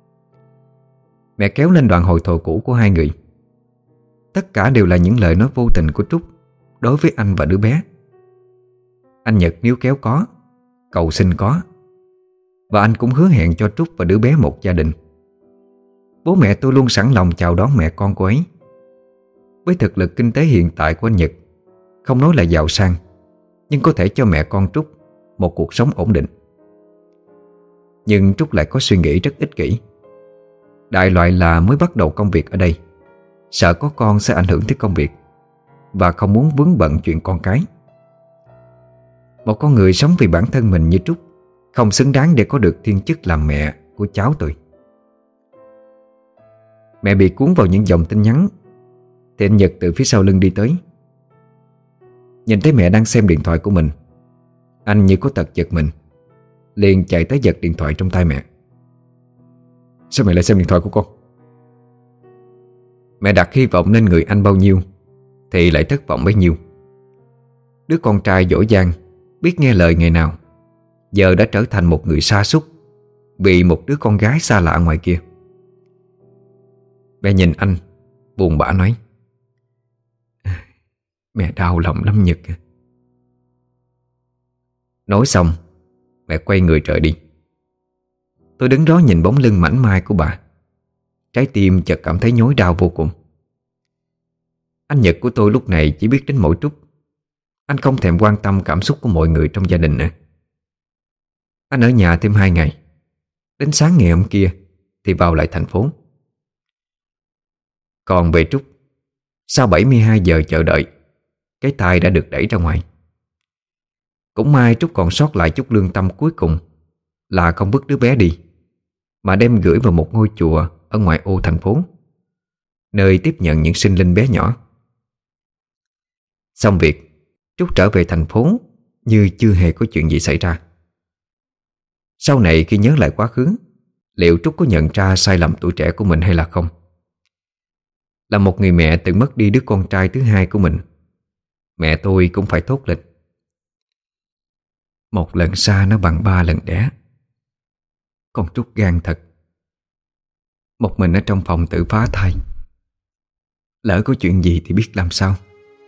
Mẹ kéo lên đoạn hội thoại cũ của hai người. Tất cả đều là những lời nói vô tình của Trúc đối với anh và đứa bé. Anh Nhật níu kéo có, cầu xin có, và anh cũng hứa hẹn cho Trúc và đứa bé một gia đình. Bố mẹ tôi luôn sẵn lòng chào đón mẹ con cô ấy. Với thực lực kinh tế hiện tại của anh Nhật, không nói là giàu sang, nhưng có thể cho mẹ con Trúc một cuộc sống ổn định. Nhưng Trúc lại có suy nghĩ rất ích kỷ. Đại loại là mới bắt đầu công việc ở đây, sợ có con sẽ ảnh hưởng tới công việc, và không muốn vướng bận chuyện con cái. Một con người sống vì bản thân mình như Trúc không xứng đáng để có được thiên chức làm mẹ của cháu tôi. Mẹ bị cuốn vào những dòng tin nhắn thì anh Nhật từ phía sau lưng đi tới. Nhìn thấy mẹ đang xem điện thoại của mình, anh như có tật giật mình, liền chạy tới giật điện thoại trong tay mẹ. Sao mẹ lại xem điện thoại của con? Mẹ đặt hy vọng lên người anh bao nhiêu thì lại thất vọng bấy nhiêu. Đứa con trai dỗ dang, biết nghe lời ngày nào, giờ đã trở thành một người sa sút vì một đứa con gái xa lạ ngoài kia. Mẹ nhìn anh, buồn bã nói: mẹ đau lòng lắm Nhật. Nói xong, mẹ quay người rời đi. Tôi đứng đó nhìn bóng lưng mảnh mai của bà, trái tim chợt cảm thấy nhói đau vô cùng. Anh Nhật của tôi lúc này chỉ biết đến mỗi Trúc. Anh không thèm quan tâm cảm xúc của mọi người trong gia đình nữa. Anh ở nhà thêm hai ngày, đến sáng ngày hôm kia thì vào lại thành phố. Còn về Trúc, sau bảy mươi hai giờ chờ đợi, cái thai đã được đẩy ra ngoài. Cũng may Trúc còn sót lại chút lương tâm cuối cùng là không vứt đứa bé đi, mà đem gửi vào một ngôi chùa ở ngoại ô thành phố, nơi tiếp nhận những sinh linh bé nhỏ. Xong việc, Trúc trở về thành phố như chưa hề có chuyện gì xảy ra. Sau này khi nhớ lại quá khứ, liệu Trúc có nhận ra sai lầm tuổi trẻ của mình hay là không? Là một người mẹ từng mất đi đứa con trai thứ hai của mình, mẹ tôi cũng phải thốt lên: một lần xa nó bằng ba lần đẻ. Con Trúc gan thật. Một mình ở trong phòng tự phá thai, lỡ có chuyện gì thì biết làm sao.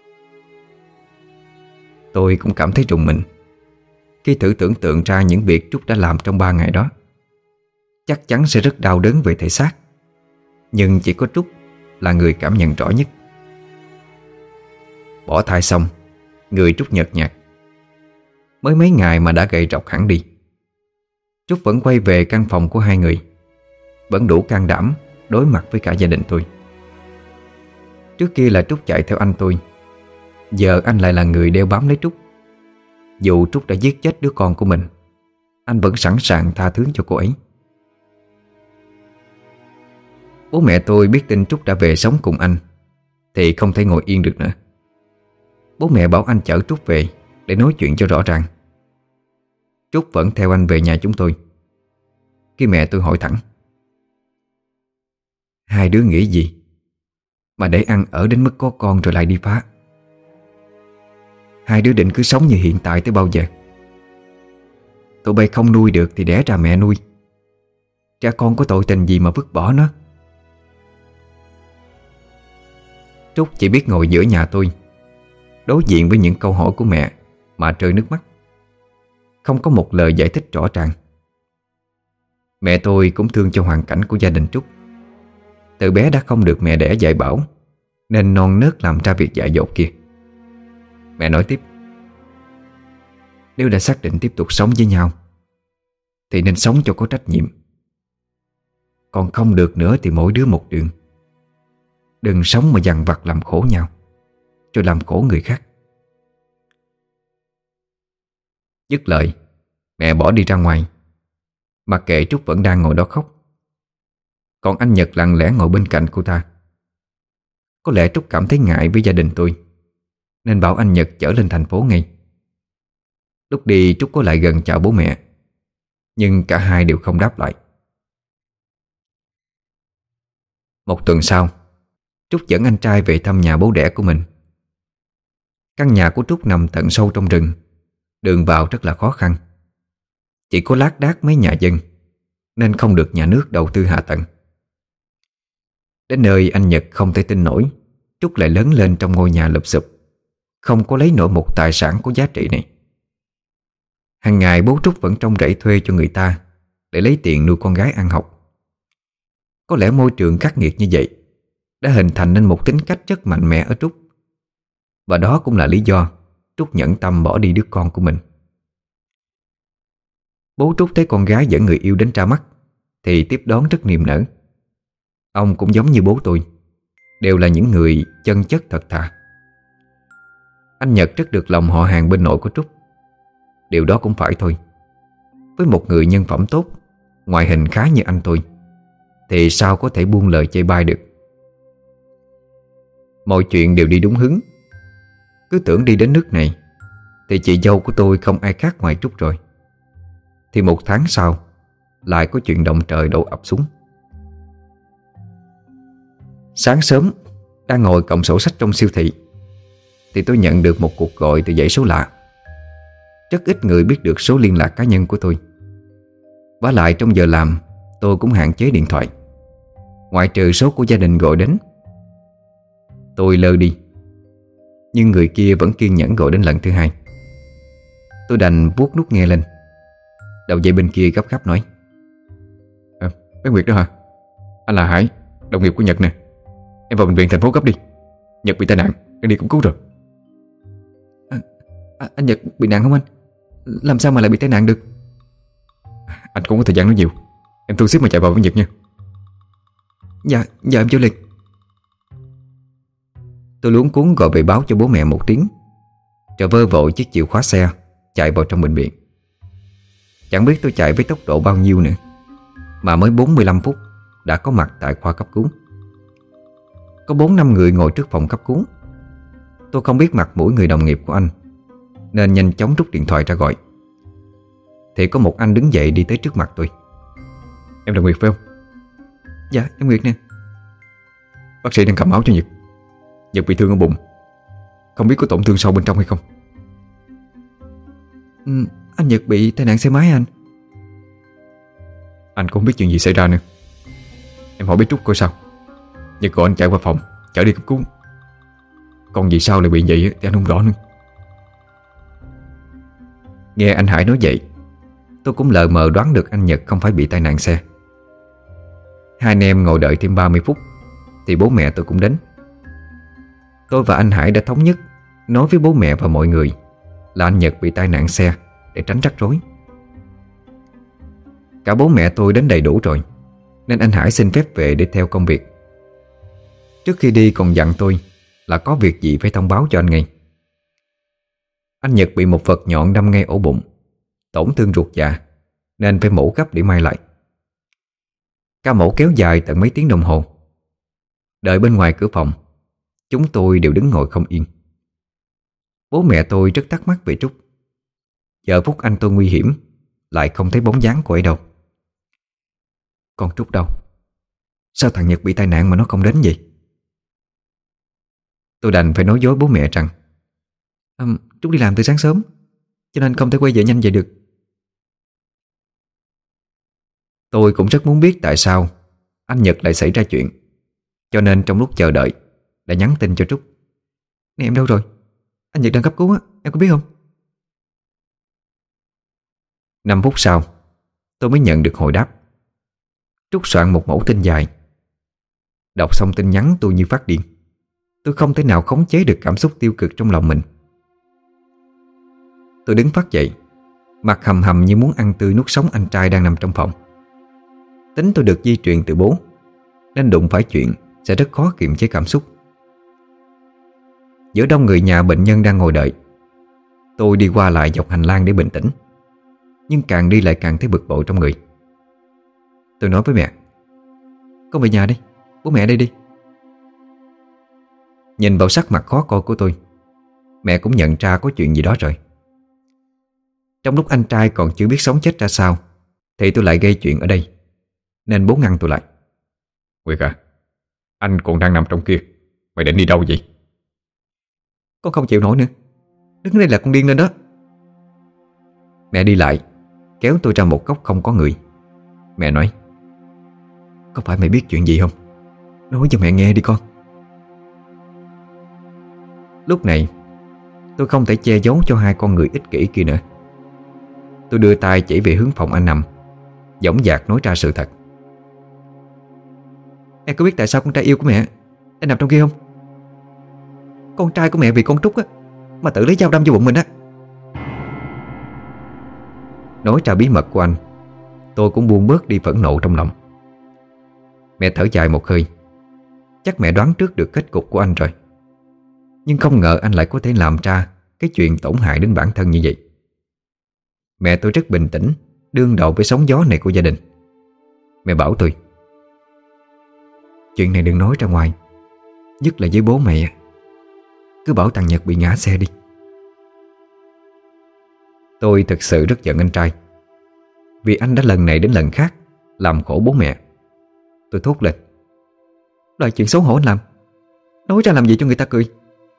Tôi cũng cảm thấy rùng mình khi thử tưởng tượng ra những việc Trúc đã làm trong ba ngày đó. Chắc chắn sẽ rất đau đớn về thể xác, Nhưng chỉ có Trúc là người cảm nhận rõ nhất. Bỏ thai xong, người Trúc nhợt nhạt. Mới mấy ngày mà đã gầy rộc hẳn đi. Trúc vẫn quay về căn phòng của hai người, vẫn đủ can đảm đối mặt với cả gia đình tôi. Trước kia là Trúc chạy theo anh tôi, giờ anh lại là người đeo bám lấy Trúc. Dù Trúc đã giết chết đứa con của mình, anh vẫn sẵn sàng tha thứ cho cô ấy. Bố mẹ tôi biết tin Trúc đã về sống cùng anh thì không thể ngồi yên được nữa. Bố mẹ bảo anh chở Trúc về để nói chuyện cho rõ ràng. Trúc vẫn theo anh về nhà chúng tôi. Khi mẹ tôi hỏi thẳng: hai đứa nghĩ gì mà để ăn ở đến mức có con rồi lại đi phá? Hai đứa định cứ sống như hiện tại tới bao giờ? Tụi bay không nuôi được thì đẻ ra mẹ nuôi. Cha con có tội tình gì mà vứt bỏ nó? Trúc chỉ biết ngồi giữa nhà tôi, đối diện với những câu hỏi của mẹ mà rơi nước mắt, không có một lời giải thích rõ ràng. Mẹ tôi cũng thương cho hoàn cảnh của gia đình Trúc. Từ bé đã không được mẹ đẻ dạy bảo, nên non nớt làm ra việc dại dột kia. Mẹ nói tiếp: nếu đã xác định tiếp tục sống với nhau thì nên sống cho có trách nhiệm. Còn không được nữa thì mỗi đứa một đường. Đừng sống mà dằn vặt làm khổ nhau, rồi làm khổ người khác. Dứt lời, mẹ bỏ đi ra ngoài, mặc kệ Trúc vẫn đang ngồi đó khóc. Còn anh Nhật lặng lẽ ngồi bên cạnh cô ta. Có lẽ Trúc cảm thấy ngại với gia đình tôi, nên bảo anh Nhật chở lên thành phố ngay. Lúc đi Trúc có lại gần chào bố mẹ, nhưng cả hai đều không đáp lại. Một tuần sau, Trúc dẫn anh trai về thăm nhà bố đẻ của mình. Căn nhà của Trúc nằm tận sâu trong rừng, đường vào rất là khó khăn. Chỉ có lác đác mấy nhà dân, nên không được nhà nước đầu tư hạ tầng. Đến nơi anh Nhật không thể tin nổi Trúc lại lớn lên trong ngôi nhà lụp xụp, không có lấy nổi một tài sản có giá trị này. Hàng ngày bố Trúc vẫn trông rẫy thuê cho người ta để lấy tiền nuôi con gái ăn học. Có lẽ môi trường khắc nghiệt như vậy đã hình thành nên một tính cách rất mạnh mẽ ở Trúc. Và đó cũng là lý do Trúc nhẫn tâm bỏ đi đứa con của mình. Bố Trúc thấy con gái dẫn người yêu đến ra mắt thì tiếp đón rất niềm nở. Ông cũng giống như bố tôi, đều là những người chân chất thật thà. Anh Nhật rất được lòng họ hàng bên nội của Trúc. Điều đó cũng phải thôi. Với một người nhân phẩm tốt, ngoại hình khá như anh tôi, thì sao có thể buông lời chê bai được. Mọi chuyện đều đi đúng hướng. Cứ tưởng đi đến nước này thì chị dâu của tôi không ai khác ngoài Trúc rồi. Thì một tháng sau lại có chuyện động trời đổ ập xuống. Sáng sớm, đang ngồi cộng sổ sách trong siêu thị thì tôi nhận được một cuộc gọi từ dãy số lạ. Rất ít người biết được số liên lạc cá nhân của tôi. Vả lại trong giờ làm tôi cũng hạn chế điện thoại, ngoại trừ số của gia đình gọi đến. Tôi lơ đi, nhưng người kia vẫn kiên nhẫn gọi đến lần thứ hai. Tôi đành vuốt nút nghe lên. Đầu dây bên kia gấp gáp nói: à, bé Nguyệt đó hả? Anh là Hải, đồng nghiệp của Nhật nè. Em vào bệnh viện thành phố gấp đi. Nhật bị tai nạn, em đi cũng cứu rồi. à, à, Anh Nhật bị nạn không anh? Làm sao mà lại bị tai nạn được? Anh cũng có thời gian nói nhiều. Em thu xếp mà chạy vào với Nhật nha. Dạ, dạ em chịu liền. Tôi luống cuống gọi về báo cho bố mẹ một tiếng, rồi vơ vội chiếc chìa khóa xe chạy vào trong bệnh viện. Chẳng biết tôi chạy với tốc độ bao nhiêu nữa, mà mới bốn mươi lăm phút đã có mặt tại khoa cấp cứu. Có bốn năm người ngồi trước phòng cấp cứu. Tôi không biết mặt mũi người đồng nghiệp của anh, nên nhanh chóng rút điện thoại ra gọi. Thì có một anh đứng dậy đi tới trước mặt tôi. Em là Nguyệt phải không? Dạ em Nguyệt nè. Bác sĩ đang cầm máu cho Nhật. Nhật bị thương ở bụng, không biết có tổn thương sâu bên trong hay không. ừ, Anh Nhật bị tai nạn xe máy anh. Anh cũng không biết chuyện gì xảy ra nữa. Em hỏi bé Trúc coi sao. Nhật gọi anh chạy qua phòng chở đi cấp cứu. Còn vì sao lại bị vậy thì anh không rõ nữa. Nghe anh Hải nói vậy, tôi cũng lờ mờ đoán được anh Nhật không phải bị tai nạn xe. Hai anh em ngồi đợi thêm ba mươi phút thì bố mẹ tôi cũng đến. Tôi và anh Hải đã thống nhất nói với bố mẹ và mọi người là anh Nhật bị tai nạn xe để tránh rắc rối. Cả bố mẹ tôi đến đầy đủ rồi, nên anh Hải xin phép về để theo công việc. Trước khi đi còn dặn tôi là có việc gì phải thông báo cho anh ngay. Anh Nhật bị một vật nhọn đâm ngay ổ bụng, tổn thương ruột già, nên phải mổ gấp để may lại. Ca mổ kéo dài tận mấy tiếng đồng hồ. Đợi bên ngoài cửa phòng, chúng tôi đều đứng ngồi không yên. Bố mẹ tôi rất thắc mắc về Trúc. Giờ phút anh tôi nguy hiểm, lại không thấy bóng dáng của ấy đâu. Con Trúc đâu? Sao thằng Nhật bị tai nạn mà nó không đến vậy? Tôi đành phải nói dối bố mẹ rằng à, Trúc đi làm từ sáng sớm, cho nên không thể quay về nhanh vậy được. Tôi cũng rất muốn biết tại sao anh Nhật lại xảy ra chuyện, cho nên trong lúc chờ đợi đã nhắn tin cho Trúc. Nè em đâu rồi? Anh Nhật đang cấp cứu á, em có biết không? Năm phút sau tôi mới nhận được hồi đáp. Trúc soạn một mẫu tin dài. Đọc xong tin nhắn tôi như phát điên. Tôi không thể nào khống chế được cảm xúc tiêu cực trong lòng mình. Tôi đứng phát dậy, mặt hầm hầm như muốn ăn tươi nuốt sống anh trai đang nằm trong phòng. Tính tôi được di truyền từ bố, nên đụng phải chuyện sẽ rất khó kiềm chế cảm xúc. Giữa đông người nhà bệnh nhân đang ngồi đợi, tôi đi qua lại dọc hành lang để bình tĩnh, nhưng càng đi lại càng thấy bực bội trong người. Tôi nói với mẹ: con về nhà đi, bố mẹ đây đi. Nhìn vào sắc mặt khó coi của tôi, mẹ cũng nhận ra có chuyện gì đó rồi. Trong lúc anh trai còn chưa biết sống chết ra sao thì tôi lại gây chuyện ở đây, nên bố ngăn tôi lại. Nguyệt à, anh còn đang nằm trong kia, mày định đi đâu vậy? Con không chịu nổi nữa, đứng đây là con điên lên đó. Mẹ đi lại, kéo tôi ra một góc không có người. Mẹ nói: có phải mày biết chuyện gì không? Nói cho mẹ nghe đi con. Lúc này tôi không thể che giấu cho hai con người ích kỷ kia nữa. Tôi đưa tay chỉ về hướng phòng anh nằm, dõng dạc nói ra sự thật. Em có biết tại sao con trai yêu của mẹ đang nằm trong kia không? Con trai của mẹ vì con Trúc á mà tự lấy dao đâm vô bụng mình á. Nói ra bí mật của anh, tôi cũng buông bớt đi phẫn nộ trong lòng. Mẹ thở dài một hơi. Chắc mẹ đoán trước được kết cục của anh rồi, nhưng không ngờ anh lại có thể làm ra cái chuyện tổn hại đến bản thân như vậy. Mẹ tôi rất bình tĩnh, đương đầu với sóng gió này của gia đình. Mẹ bảo tôi: chuyện này đừng nói ra ngoài, nhất là với bố mẹ. Cứ bảo thằng Nhật bị ngã xe đi. Tôi thực sự rất giận anh trai, vì anh đã lần này đến lần khác làm khổ bố mẹ. Tôi thốt lên: loại chuyện xấu hổ anh làm, nói ra làm gì cho người ta cười.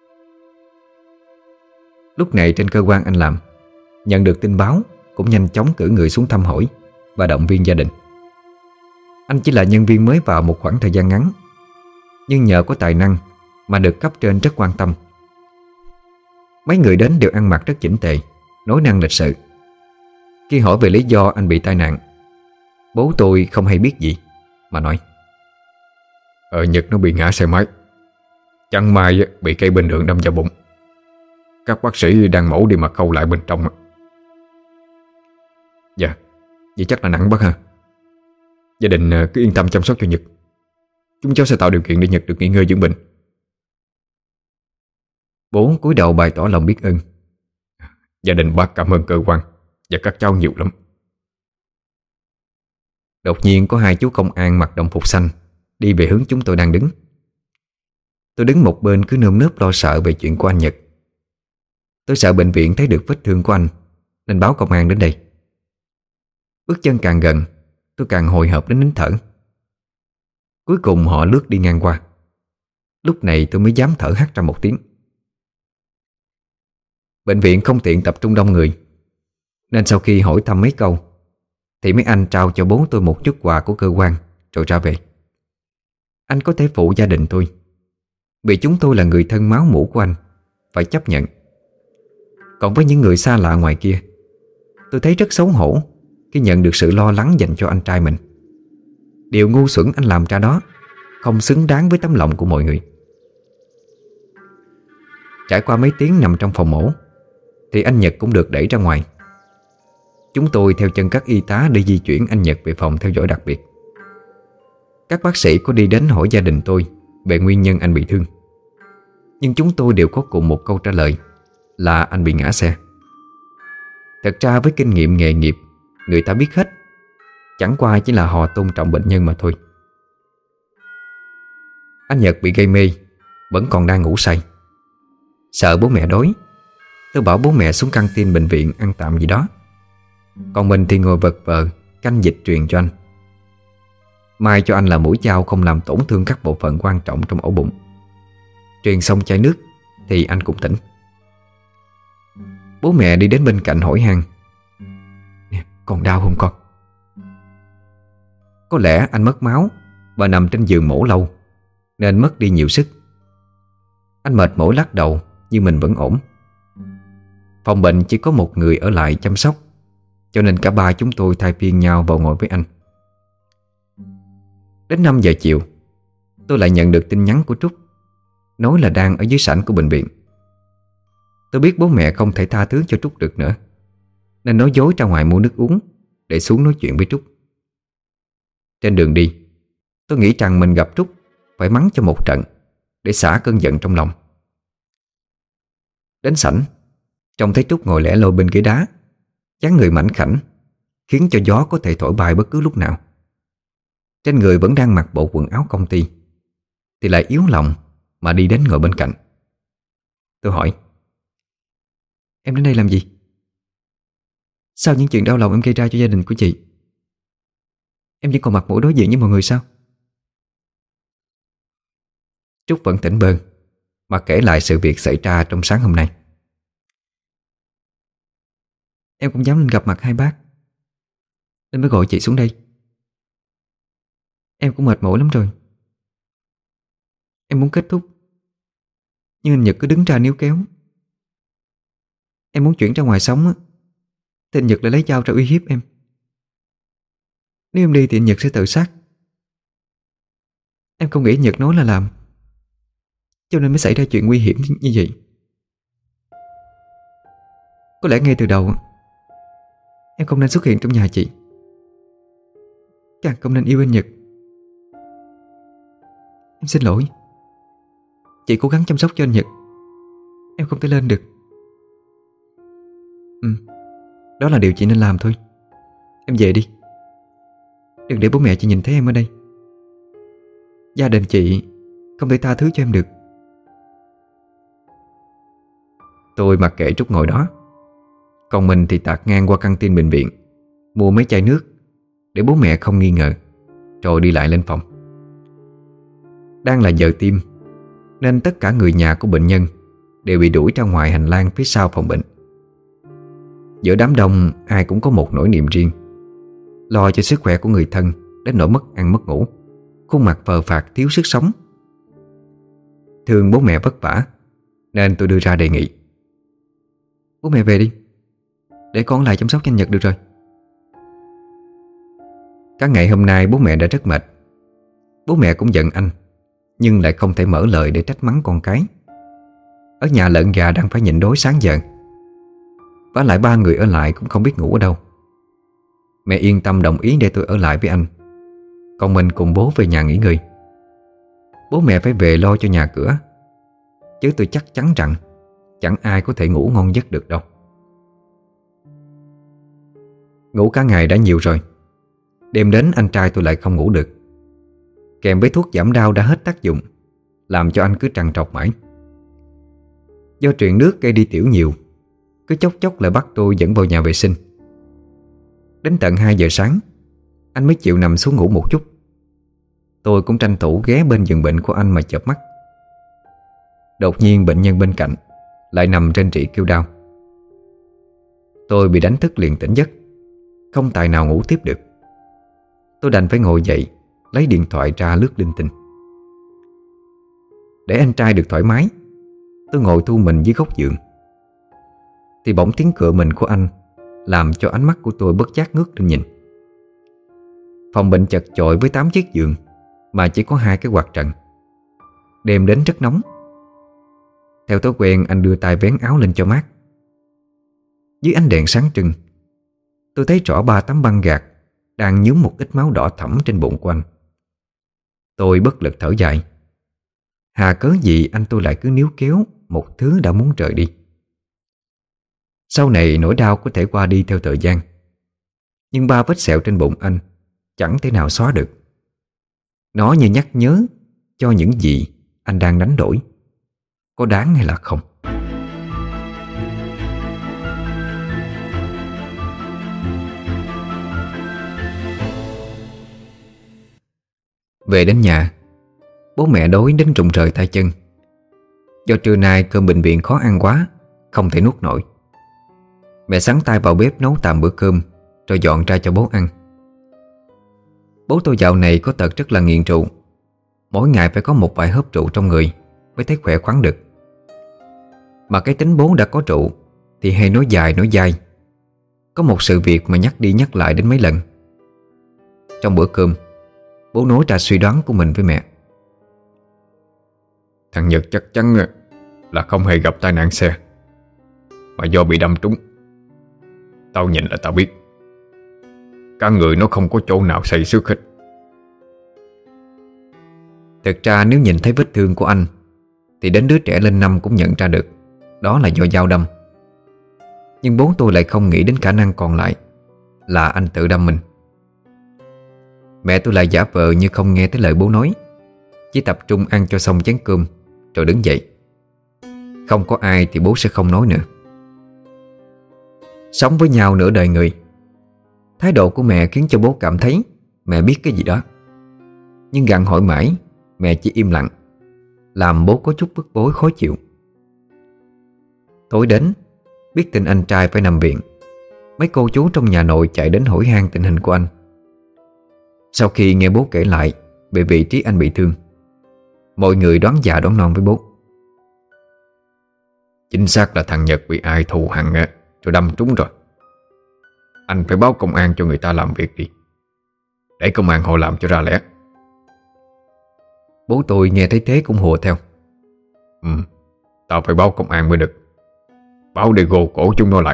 Lúc này trên cơ quan anh làm nhận được tin báo, cũng nhanh chóng cử người xuống thăm hỏi và động viên gia đình. Anh chỉ là nhân viên mới vào một khoảng thời gian ngắn, nhưng nhờ có tài năng mà được cấp trên rất quan tâm. Mấy người đến đều ăn mặc rất chỉnh tề, nói năng lịch sự. Khi hỏi về lý do anh bị tai nạn, bố tôi không hay biết gì mà nói: Ờ Nhật nó bị ngã xe máy, chẳng may bị cây bên đường đâm vào bụng. Các bác sĩ đang mổ đi mà khâu lại bên trong. Dạ, vậy chắc là nặng bác ha. Gia đình cứ yên tâm chăm sóc cho Nhật. Chúng cháu sẽ tạo điều kiện để Nhật được nghỉ ngơi dưỡng bệnh. Bố cúi đầu bày tỏ lòng biết ơn. Gia đình bác cảm ơn cơ quan và các cháu nhiều lắm. Đột nhiên có hai chú công an mặc đồng phục xanh đi về hướng chúng tôi đang đứng. Tôi đứng một bên cứ nơm nớp lo sợ về chuyện của anh Nhật. Tôi sợ bệnh viện thấy được vết thương của anh, nên báo công an đến đây. Bước chân càng gần, tôi càng hồi hộp đến nín thở. Cuối cùng họ lướt đi ngang qua. Lúc này tôi mới dám thở hắt ra một tiếng. Bệnh viện không tiện tập trung đông người, nên sau khi hỏi thăm mấy câu thì mấy anh trao cho bố tôi một chút quà của cơ quan rồi ra về. Anh có thể phụ gia đình tôi, vì chúng tôi là người thân máu mủ của anh, phải chấp nhận. Còn với những người xa lạ ngoài kia, tôi thấy rất xấu hổ khi nhận được sự lo lắng dành cho anh trai mình. Điều ngu xuẩn anh làm ra đó không xứng đáng với tấm lòng của mọi người. Trải qua mấy tiếng nằm trong phòng mổ thì anh Nhật cũng được đẩy ra ngoài. Chúng tôi theo chân các y tá để di chuyển anh Nhật về phòng theo dõi đặc biệt. Các bác sĩ có đi đến hỏi gia đình tôi về nguyên nhân anh bị thương, nhưng chúng tôi đều có cùng một câu trả lời là anh bị ngã xe. Thật ra với kinh nghiệm nghề nghiệp, người ta biết hết, chẳng qua chỉ là họ tôn trọng bệnh nhân mà thôi. Anh Nhật bị gây mê, vẫn còn đang ngủ say. Sợ bố mẹ đói, tôi bảo bố mẹ xuống căng tin bệnh viện ăn tạm gì đó, còn mình thì ngồi vật vờ canh dịch truyền cho anh. May cho anh là mũi dao không làm tổn thương các bộ phận quan trọng trong ổ bụng. Truyền xong chai nước thì anh cũng tỉnh. Bố mẹ đi đến bên cạnh hỏi han: "Nè, còn đau không con?" Có lẽ anh mất máu và nằm trên giường mổ lâu nên mất đi nhiều sức. Anh mệt mỏi lắc đầu nhưng mình vẫn ổn. Phòng bệnh chỉ có một người ở lại chăm sóc, cho nên cả ba chúng tôi thay phiên nhau vào ngồi với anh. Đến năm giờ chiều, tôi lại nhận được tin nhắn của Trúc, nói là đang ở dưới sảnh của bệnh viện. Tôi biết bố mẹ không thể tha thứ cho Trúc được nữa, nên nói dối ra ngoài mua nước uống để xuống nói chuyện với Trúc. Trên đường đi, tôi nghĩ rằng mình gặp Trúc phải mắng cho một trận để xả cơn giận trong lòng. Đến sảnh, trông thấy Trúc ngồi lẻ loi bên ghế đá, dáng người mảnh khảnh, khiến cho gió có thể thổi bay bất cứ lúc nào. Trên người vẫn đang mặc bộ quần áo công ty, thì lại yếu lòng mà đi đến ngồi bên cạnh. Tôi hỏi: "Em đến đây làm gì? Sao những chuyện đau lòng em gây ra cho gia đình của chị? Em chỉ còn mặt mũi đối diện với mọi người sao?" Trúc vẫn tỉnh bơ mà kể lại sự việc xảy ra trong sáng hôm nay. "Em cũng dám lên gặp mặt hai bác nên mới gọi chị xuống đây. Em cũng mệt mỏi lắm rồi. Em muốn kết thúc, nhưng anh Nhật cứ đứng ra níu kéo. Em muốn chuyển ra ngoài sống á, thì anh Nhật lại lấy dao ra uy hiếp em. Nếu em đi thì anh Nhật sẽ tự sát. Em không nghĩ Nhật nói là làm, cho nên mới xảy ra chuyện nguy hiểm như vậy. Có lẽ ngay từ đầu em không nên xuất hiện trong nhà chị, càng không nên yêu anh Nhật. Em xin lỗi. Chị cố gắng chăm sóc cho anh Nhật, em không thể lên được. Ừ, đó là điều chị nên làm thôi. Em về đi, đừng để bố mẹ chị nhìn thấy em ở đây. Gia đình chị không thể tha thứ cho em được." Tôi mặc kệ Trúc ngồi đó, còn mình thì tạt ngang qua căng tin bệnh viện, mua mấy chai nước để bố mẹ không nghi ngờ, rồi đi lại lên phòng. Đang là giờ tim, nên tất cả người nhà của bệnh nhân đều bị đuổi ra ngoài hành lang phía sau phòng bệnh. Giữa đám đông, ai cũng có một nỗi niềm riêng, lo cho sức khỏe của người thân đến nỗi mất ăn mất ngủ, khuôn mặt phờ phạc thiếu sức sống. Thương bố mẹ vất vả nên tôi đưa ra đề nghị: "Bố mẹ về đi, để con lại chăm sóc cho anh Nhật được rồi." Cả ngày hôm nay bố mẹ đã rất mệt. Bố mẹ cũng giận anh, nhưng lại không thể mở lời để trách mắng con cái. Ở nhà lợn gà đang phải nhịn đói sáng giờ, vả lại ba người ở lại cũng không biết ngủ ở đâu. Mẹ yên tâm đồng ý để tôi ở lại với anh, còn mình cùng bố về nhà nghỉ ngơi. Bố mẹ phải về lo cho nhà cửa, chứ tôi chắc chắn rằng chẳng ai có thể ngủ ngon giấc được đâu. Ngủ cả ngày đã nhiều rồi, đêm đến anh trai tôi lại không ngủ được. Kèm với thuốc giảm đau đã hết tác dụng, làm cho anh cứ trằn trọc mãi. Do truyền nước gây đi tiểu nhiều, cứ chốc chốc lại bắt tôi dẫn vào nhà vệ sinh. Đến tận hai giờ sáng anh mới chịu nằm xuống ngủ một chút. Tôi cũng tranh thủ ghé bên giường bệnh của anh mà chợp mắt. Đột nhiên bệnh nhân bên cạnh lại nằm trên rỉ kêu đau. Tôi bị đánh thức liền tỉnh giấc, không tài nào ngủ tiếp được. Tôi đành phải ngồi dậy, lấy điện thoại ra lướt linh tinh. Để anh trai được thoải mái, tôi ngồi thu mình dưới góc giường, thì bỗng tiếng cựa mình của anh làm cho ánh mắt của tôi bất giác ngước lên nhìn. Phòng bệnh chật chội với tám chiếc giường, mà chỉ có hai cái quạt trần. Đêm đến rất nóng. Theo thói quen, anh đưa tay vén áo lên cho mát. Dưới ánh đèn sáng trưng, tôi thấy rõ ba tấm băng gạc đang nhuốm một ít máu đỏ thẫm trên bụng của anh. Tôi bất lực thở dài. Hà cớ gì anh tôi lại cứ níu kéo một thứ đã muốn rời đi. Sau này nỗi đau có thể qua đi theo thời gian, nhưng ba vết sẹo trên bụng anh chẳng thể nào xóa được. Nó như nhắc nhớ cho những gì anh đang đánh đổi có đáng hay là không. Về đến nhà, bố mẹ đói đến rụng rời tay chân. Do trưa nay cơm bệnh viện khó ăn quá, không thể nuốt nổi. Mẹ sắn tay vào bếp nấu tạm bữa cơm, rồi dọn ra cho bố ăn. Bố tôi dạo này có tật rất là nghiện rượu. Mỗi ngày phải có một vài hớp rượu trong người mới thấy khỏe khoắn được. Mà cái tính bố đã có rượu thì hay nói dài nói dai. Có một sự việc mà nhắc đi nhắc lại đến mấy lần. Trong bữa cơm, bố nói ra suy đoán của mình với mẹ. Thằng Nhật chắc chắn là không hề gặp tai nạn xe, mà do bị đâm trúng. Tao nhìn là tao biết, cả người nó không có chỗ nào xây xước hết. Thực ra nếu nhìn thấy vết thương của anh thì đến đứa trẻ lên năm cũng nhận ra được đó là do dao đâm. Nhưng bố tôi lại không nghĩ đến khả năng còn lại là anh tự đâm mình. Mẹ tôi lại giả vờ như không nghe thấy lời bố nói, chỉ tập trung ăn cho xong chén cơm rồi đứng dậy. Không có ai thì bố sẽ không nói nữa. Sống với nhau nửa đời người, thái độ của mẹ khiến cho bố cảm thấy mẹ biết cái gì đó. Nhưng gặng hỏi mãi, mẹ chỉ im lặng, làm bố có chút bức bối khó chịu. Tối đến, biết tin anh trai phải nằm viện, mấy cô chú trong nhà nội chạy đến hỏi han tình hình của anh. Sau khi nghe bố kể lại về vị trí anh bị thương, mọi người đoán già đoán non với bố. Chính xác là thằng Nhật bị ai thù hằn rồi đâm trúng rồi. Anh phải báo công an cho người ta làm việc đi, để công an họ làm cho ra lẽ. Bố tôi nghe thấy thế cũng hùa theo. Ừ, tao phải báo công an mới được. Báo để gô cổ chúng nó lại.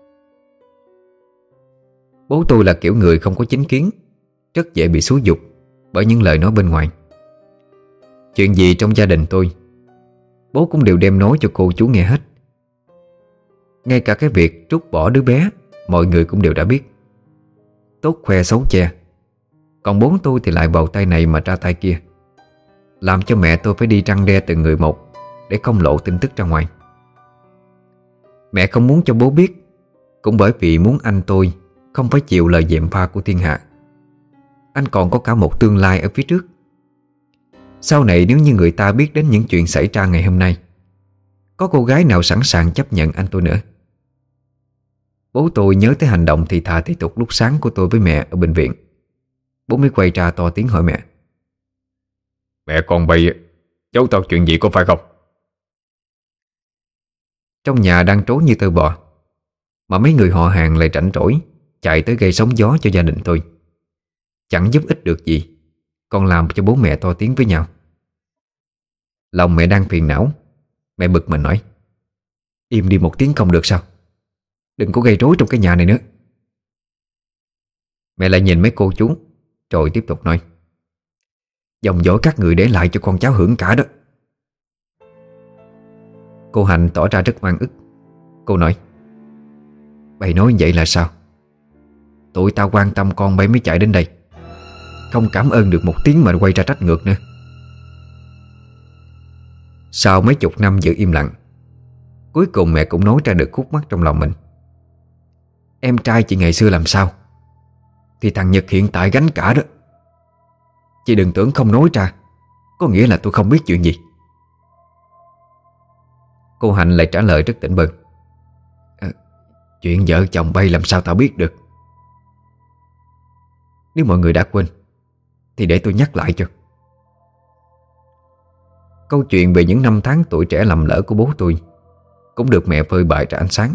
Bố tôi là kiểu người không có chính kiến, rất dễ bị xúi giục bởi những lời nói bên ngoài. Chuyện gì trong gia đình tôi, bố cũng đều đem nói cho cô chú nghe hết. Ngay cả cái việc trút bỏ đứa bé, mọi người cũng đều đã biết. Tốt khoe xấu che. Còn bố tôi thì lại vào tay này mà ra tay kia, làm cho mẹ tôi phải đi răn đe từng người một để không lộ tin tức ra ngoài. Mẹ không muốn cho bố biết, cũng bởi vì muốn anh tôi không phải chịu lời gièm pha của thiên hạ. Anh còn có cả một tương lai ở phía trước. Sau này nếu như người ta biết đến những chuyện xảy ra ngày hôm nay, có cô gái nào sẵn sàng chấp nhận anh tôi nữa. Bố tôi nhớ tới hành động thì thà thì tục lúc sáng của tôi với mẹ ở bệnh viện. Bố mới quay ra to tiếng hỏi mẹ. Mẹ con bay giấu tao chuyện gì có phải không? Trong nhà đang trối như tơ bò, mà mấy người họ hàng lại rảnh rỗi chạy tới gây sóng gió cho gia đình tôi. Chẳng giúp ích được gì, còn làm cho bố mẹ to tiếng với nhau. Lòng mẹ đang phiền não, mẹ bực mình nói. Im đi một tiếng không được sao? Đừng có gây rối trong cái nhà này nữa. Mẹ lại nhìn mấy cô chú rồi tiếp tục nói. Dòng dõi các người để lại cho con cháu hưởng cả đó. Cô Hạnh tỏ ra rất oan ức. Cô nói. Bày nói vậy là sao? Tụi tao quan tâm con bay mới chạy đến đây, không cảm ơn được một tiếng mà quay ra trách ngược nữa. Sau mấy chục năm giữ im lặng, cuối cùng mẹ cũng nói ra được khúc mắc trong lòng mình. Em trai chị ngày xưa làm sao thì thằng Nhật hiện tại gánh cả đó. Chị đừng tưởng không nói ra có nghĩa là tôi không biết chuyện gì. Cô Hạnh lại trả lời rất tỉnh bơ. À, chuyện vợ chồng bay làm sao tao biết được. Nếu mọi người đã quên thì để tôi nhắc lại cho. Câu chuyện về những năm tháng tuổi trẻ lầm lỡ của bố tôi cũng được mẹ phơi bày ra ánh sáng.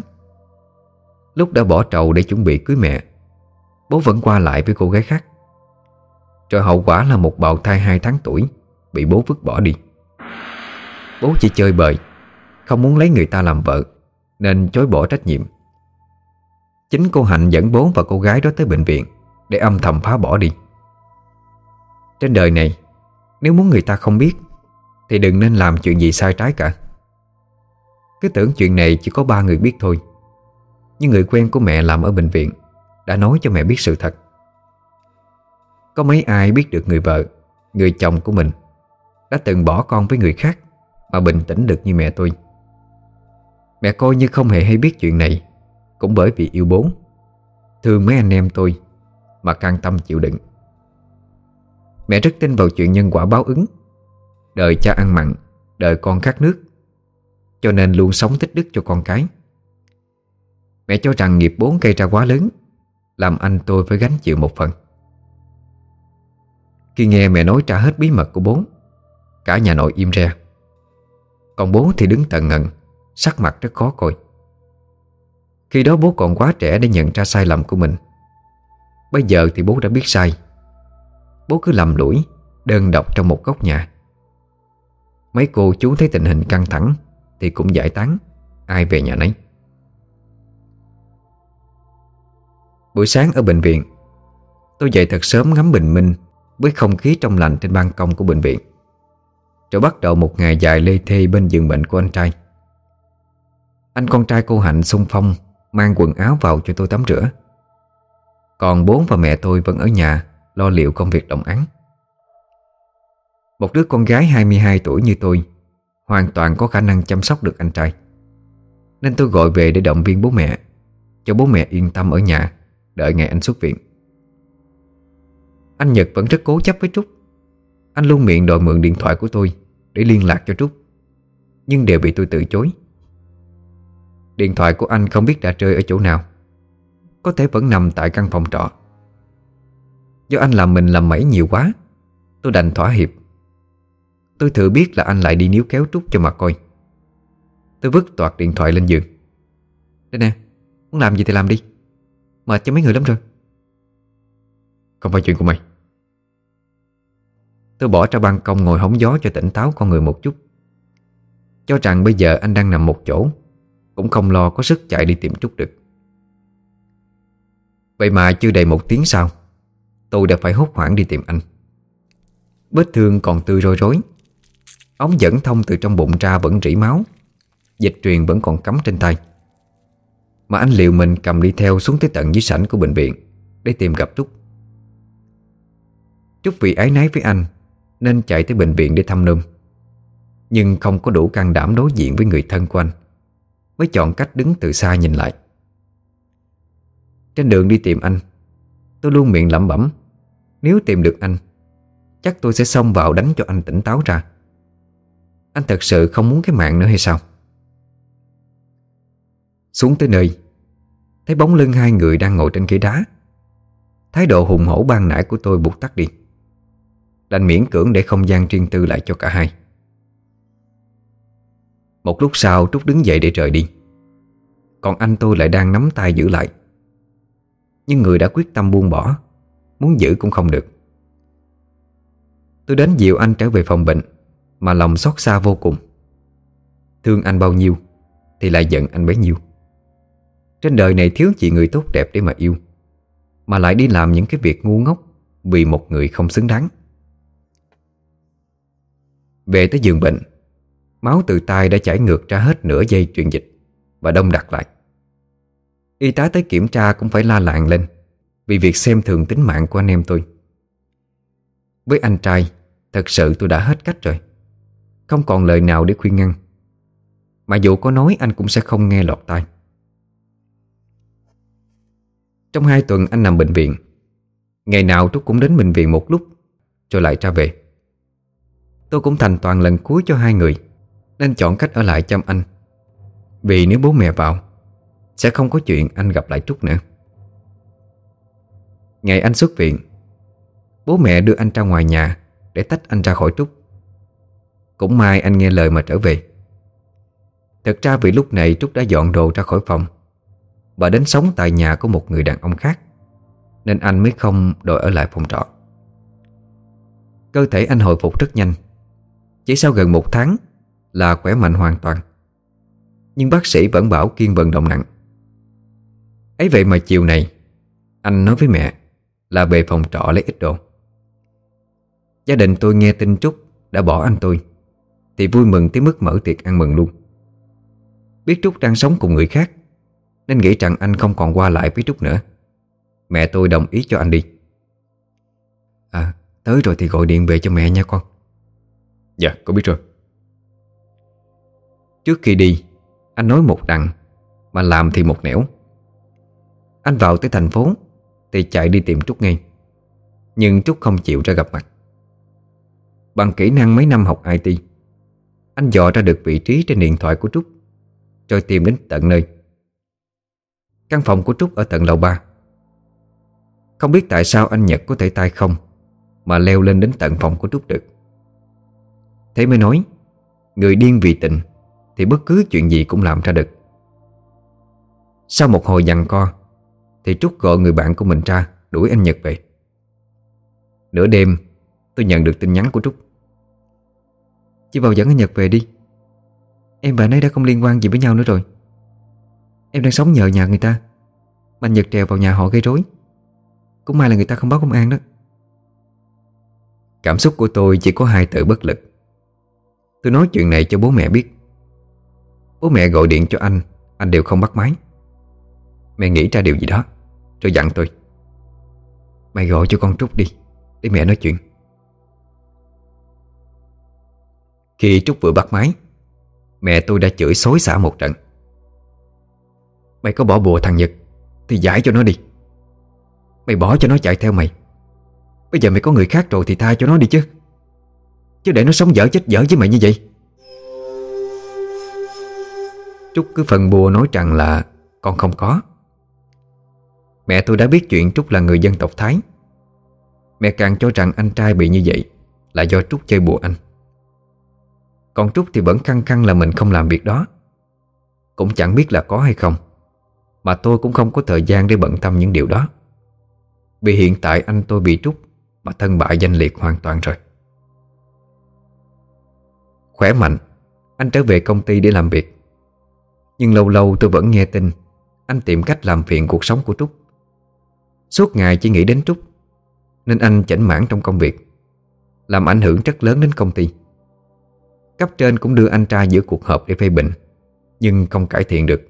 Lúc đã bỏ trầu để chuẩn bị cưới mẹ, bố vẫn qua lại với cô gái khác. Rồi hậu quả là một bào thai hai tháng tuổi bị bố vứt bỏ đi. Bố chỉ chơi bời, không muốn lấy người ta làm vợ, nên chối bỏ trách nhiệm. Chính cô Hạnh dẫn bố và cô gái đó tới bệnh viện để âm thầm phá bỏ đi. Trên đời này, nếu muốn người ta không biết thì đừng nên làm chuyện gì sai trái cả. Cứ tưởng chuyện này chỉ có ba người biết thôi, nhưng người quen của mẹ làm ở bệnh viện đã nói cho mẹ biết sự thật. Có mấy ai biết được người vợ, người chồng của mình đã từng bỏ con với người khác mà bình tĩnh được như mẹ tôi. Mẹ coi như không hề hay biết chuyện này, cũng bởi vì yêu bố, thương mấy anh em tôi mà can tâm chịu đựng. Mẹ rất tin vào chuyện nhân quả báo ứng, đời cha ăn mặn, đời con khát nước, cho nên luôn sống tích đức cho con cái. Mẹ cho rằng nghiệp bố gây ra quá lớn, làm anh tôi phải gánh chịu một phần. Khi nghe mẹ nói trả hết bí mật của bố, cả nhà nội im re. Còn bố thì đứng tần ngần, sắc mặt rất khó coi. Khi đó bố còn quá trẻ để nhận ra sai lầm của mình. Bây giờ thì bố đã biết sai. Bố cứ lầm lũi, đơn độc trong một góc nhà. Mấy cô chú thấy tình hình căng thẳng thì cũng giải tán, ai về nhà nấy. Buổi sáng ở bệnh viện, tôi dậy thật sớm ngắm bình minh với không khí trong lành trên ban công của bệnh viện, rồi bắt đầu một ngày dài lê thê bên giường bệnh của anh trai. Anh con trai cô Hạnh xung phong mang quần áo vào cho tôi tắm rửa. Còn bố và mẹ tôi vẫn ở nhà lo liệu công việc đồng áng. Một đứa con gái hai mươi hai tuổi như tôi hoàn toàn có khả năng chăm sóc được anh trai, nên tôi gọi về để động viên bố mẹ, cho bố mẹ yên tâm ở nhà đợi ngày anh xuất viện. Anh Nhật vẫn rất cố chấp với Trúc. Anh luôn miệng đòi mượn điện thoại của tôi để liên lạc cho Trúc, nhưng đều bị tôi từ chối. Điện thoại của anh không biết đã rơi ở chỗ nào, có thể vẫn nằm tại căn phòng trọ. Do anh làm mình làm mẩy nhiều quá, tôi đành thỏa hiệp. Tôi thừa biết là anh lại đi níu kéo Trúc cho mà coi. Tôi vứt toạc điện thoại lên giường. Đây nè, muốn làm gì thì làm đi, mệt cho mấy người lắm rồi. Không phải chuyện của mày. Tôi bỏ ra ban công ngồi hóng gió cho tỉnh táo con người một chút, cho rằng bây giờ anh đang nằm một chỗ, cũng không lo có sức chạy đi tìm Trúc được. Vậy mà chưa đầy một tiếng sau, tôi đã phải hốt hoảng đi tìm anh. Vết thương còn tươi rối rối, ống dẫn thông từ trong bụng ra vẫn rỉ máu, dịch truyền vẫn còn cắm trên tay, mà anh liều mình cầm đi theo xuống tới tận dưới sảnh của bệnh viện để tìm gặp Trúc. Trúc vì áy náy với anh nên chạy tới bệnh viện để thăm nom, nhưng không có đủ can đảm đối diện với người thân của anh, mới chọn cách đứng từ xa nhìn lại. Trên đường đi tìm anh, tôi luôn miệng lẩm bẩm, nếu tìm được anh, chắc tôi sẽ xông vào đánh cho anh tỉnh táo ra. Anh thật sự không muốn cái mạng nữa hay sao? Xuống tới nơi, thấy bóng lưng hai người đang ngồi trên ghế đá. Thái độ hùng hổ ban nãy của tôi bụt tắt đi, đành miễn cưỡng để không gian riêng tư lại cho cả hai. Một lúc sau Trúc đứng dậy để rời đi, còn anh tôi lại đang nắm tay giữ lại. Nhưng người đã quyết tâm buông bỏ, muốn giữ cũng không được. Tôi đến dìu anh trở về phòng bệnh, mà lòng xót xa vô cùng. Thương anh bao nhiêu thì lại giận anh bấy nhiêu. Trên đời này thiếu gì người tốt đẹp để mà yêu, mà lại đi làm những cái việc ngu ngốc vì một người không xứng đáng. Về tới giường bệnh, máu từ tai đã chảy ngược ra hết nửa dây truyền dịch và đông đặc lại. Y tá tới kiểm tra cũng phải la làng lên vì việc xem thường tính mạng của anh em tôi. Với anh trai, thật sự tôi đã hết cách rồi, không còn lời nào để khuyên ngăn, mà dù có nói anh cũng sẽ không nghe lọt tai. Trong hai tuần anh nằm bệnh viện, ngày nào Trúc cũng đến bệnh viện một lúc rồi lại ra về. Tôi cũng thành toàn lần cuối cho hai người, nên chọn cách ở lại chăm anh, vì nếu bố mẹ vào sẽ không có chuyện anh gặp lại Trúc nữa. Ngày anh xuất viện, bố mẹ đưa anh ra ngoài nhà để tách anh ra khỏi Trúc. Cũng may anh nghe lời mà trở về. Thật ra vì lúc này Trúc đã dọn đồ ra khỏi phòng và đến sống tại nhà của một người đàn ông khác, nên anh mới không đòi ở lại phòng trọ. Cơ thể anh hồi phục rất nhanh. Chỉ sau gần một tháng là khỏe mạnh hoàn toàn. Nhưng bác sĩ vẫn bảo kiêng vận động nặng. Ấy vậy mà chiều này anh nói với mẹ là về phòng trọ lấy ít đồ. Gia đình tôi nghe tin Trúc đã bỏ anh tôi thì vui mừng tới mức mở tiệc ăn mừng luôn. Biết Trúc đang sống cùng người khác nên nghĩ rằng anh không còn qua lại với Trúc nữa. Mẹ tôi đồng ý cho anh đi. À, tới rồi thì gọi điện về cho mẹ nha con. Dạ, con biết rồi. Trước khi đi, anh nói một đằng mà làm thì một nẻo. Anh vào tới thành phố thì chạy đi tìm Trúc ngay. Nhưng Trúc không chịu ra gặp mặt. Bằng kỹ năng mấy năm học i tê, anh dò ra được vị trí trên điện thoại của Trúc, rồi tìm đến tận nơi. Căn phòng của Trúc ở tận lầu ba. Không biết tại sao anh Nhật có thể tay không mà leo lên đến tận phòng của Trúc được. Thế mới nói, người điên vì tình thì bất cứ chuyện gì cũng làm ra được. Sau một hồi giằng co thì Trúc gọi người bạn của mình ra đuổi anh Nhật về. Nửa đêm tôi nhận được tin nhắn của Trúc. Chị vào dẫn anh Nhật về đi. Em và anh ấy đã không liên quan gì với nhau nữa rồi. Em đang sống nhờ nhà người ta mà anh Nhật trèo vào nhà họ gây rối. Cũng may là người ta không báo công an đó. Cảm xúc của tôi chỉ có hai từ bất lực. Tôi nói chuyện này cho bố mẹ biết. Bố mẹ gọi điện cho anh, anh đều không bắt máy. Mẹ nghĩ ra điều gì đó rồi dặn tôi: mày gọi cho con Trúc đi, để mẹ nói chuyện. Khi Trúc vừa bắt máy, mẹ tôi đã chửi xối xả một trận. Mày có bỏ bùa thằng Nhật thì giải cho nó đi. Mày bỏ cho nó chạy theo mày. Bây giờ mày có người khác rồi thì tha cho nó đi chứ. Chứ để nó sống dở chết dở với mày như vậy. Trúc cứ phần bùa nói rằng là con không có. Mẹ tôi đã biết chuyện Trúc là người dân tộc Thái. Mẹ càng cho rằng anh trai bị như vậy là do Trúc chơi bùa anh. Còn Trúc thì vẫn khăng khăng là mình không làm việc đó. Cũng chẳng biết là có hay không, mà tôi cũng không có thời gian để bận tâm những điều đó. Vì hiện tại anh tôi bị Trúc mà thân bại danh liệt hoàn toàn rồi. Khỏe mạnh, anh trở về công ty để làm việc. Nhưng lâu lâu tôi vẫn nghe tin anh tìm cách làm phiền cuộc sống của Trúc. Suốt ngày chỉ nghĩ đến Trúc, nên anh chểnh mảng trong công việc, làm ảnh hưởng rất lớn đến công ty. Cấp trên cũng đưa anh ra giữa cuộc họp để phê bình, nhưng không cải thiện được.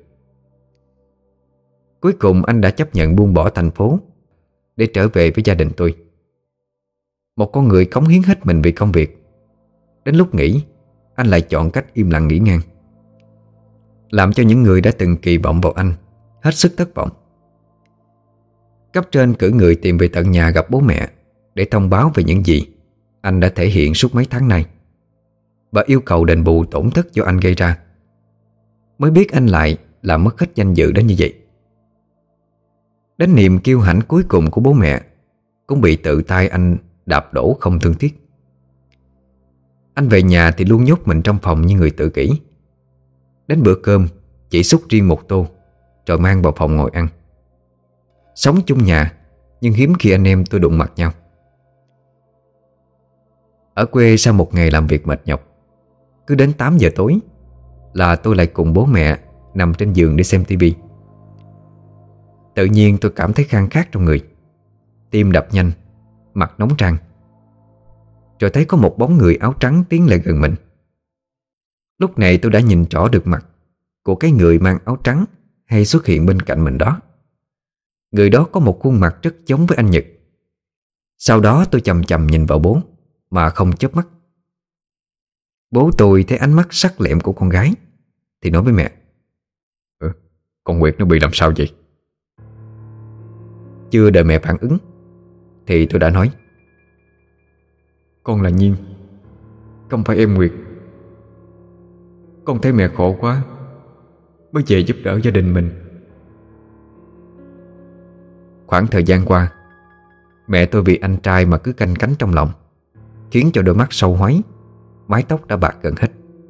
Cuối cùng anh đã chấp nhận buông bỏ thành phố để trở về với gia đình tôi. Một con người cống hiến hết mình vì công việc, đến lúc nghỉ anh lại chọn cách im lặng nghỉ ngang, làm cho những người đã từng kỳ vọng vào anh hết sức thất vọng. Cấp trên cử người tìm về tận nhà gặp bố mẹ để thông báo về những gì anh đã thể hiện suốt mấy tháng nay, và yêu cầu đền bù tổn thất do anh gây ra. Mới biết anh lại làm mất hết danh dự đến như vậy. Đến niềm kiêu hãnh cuối cùng của bố mẹ cũng bị tự tay anh đạp đổ không thương tiếc. Anh về nhà thì luôn nhốt mình trong phòng như người tự kỷ. Đến bữa cơm chỉ xúc riêng một tô, rồi mang vào phòng ngồi ăn. Sống chung nhà, nhưng hiếm khi anh em tôi đụng mặt nhau. Ở quê sau một ngày làm việc mệt nhọc, cứ đến tám giờ tối là tôi lại cùng bố mẹ nằm trên giường để xem tivi. Tự nhiên tôi cảm thấy khang khát trong người, tim đập nhanh, mặt nóng rang. Rồi thấy có một bóng người áo trắng tiến lại gần mình. Lúc này tôi đã nhìn rõ được mặt của cái người mang áo trắng hay xuất hiện bên cạnh mình đó. Người đó có một khuôn mặt rất giống với anh Nhật. Sau đó tôi chầm chầm nhìn vào bố mà không chớp mắt. Bố tôi thấy ánh mắt sắc lẹm của con gái thì nói với mẹ: ừ, con Nguyệt nó bị làm sao vậy? Chưa đợi mẹ phản ứng thì tôi đã nói: con là Nhiên, không phải em Nguyệt. Con thấy mẹ khổ quá mới về giúp đỡ gia đình mình. Khoảng thời gian qua, mẹ tôi vì anh trai mà cứ canh cánh trong lòng, khiến cho đôi mắt sâu hoáy, mái tóc đã bạc gần hết.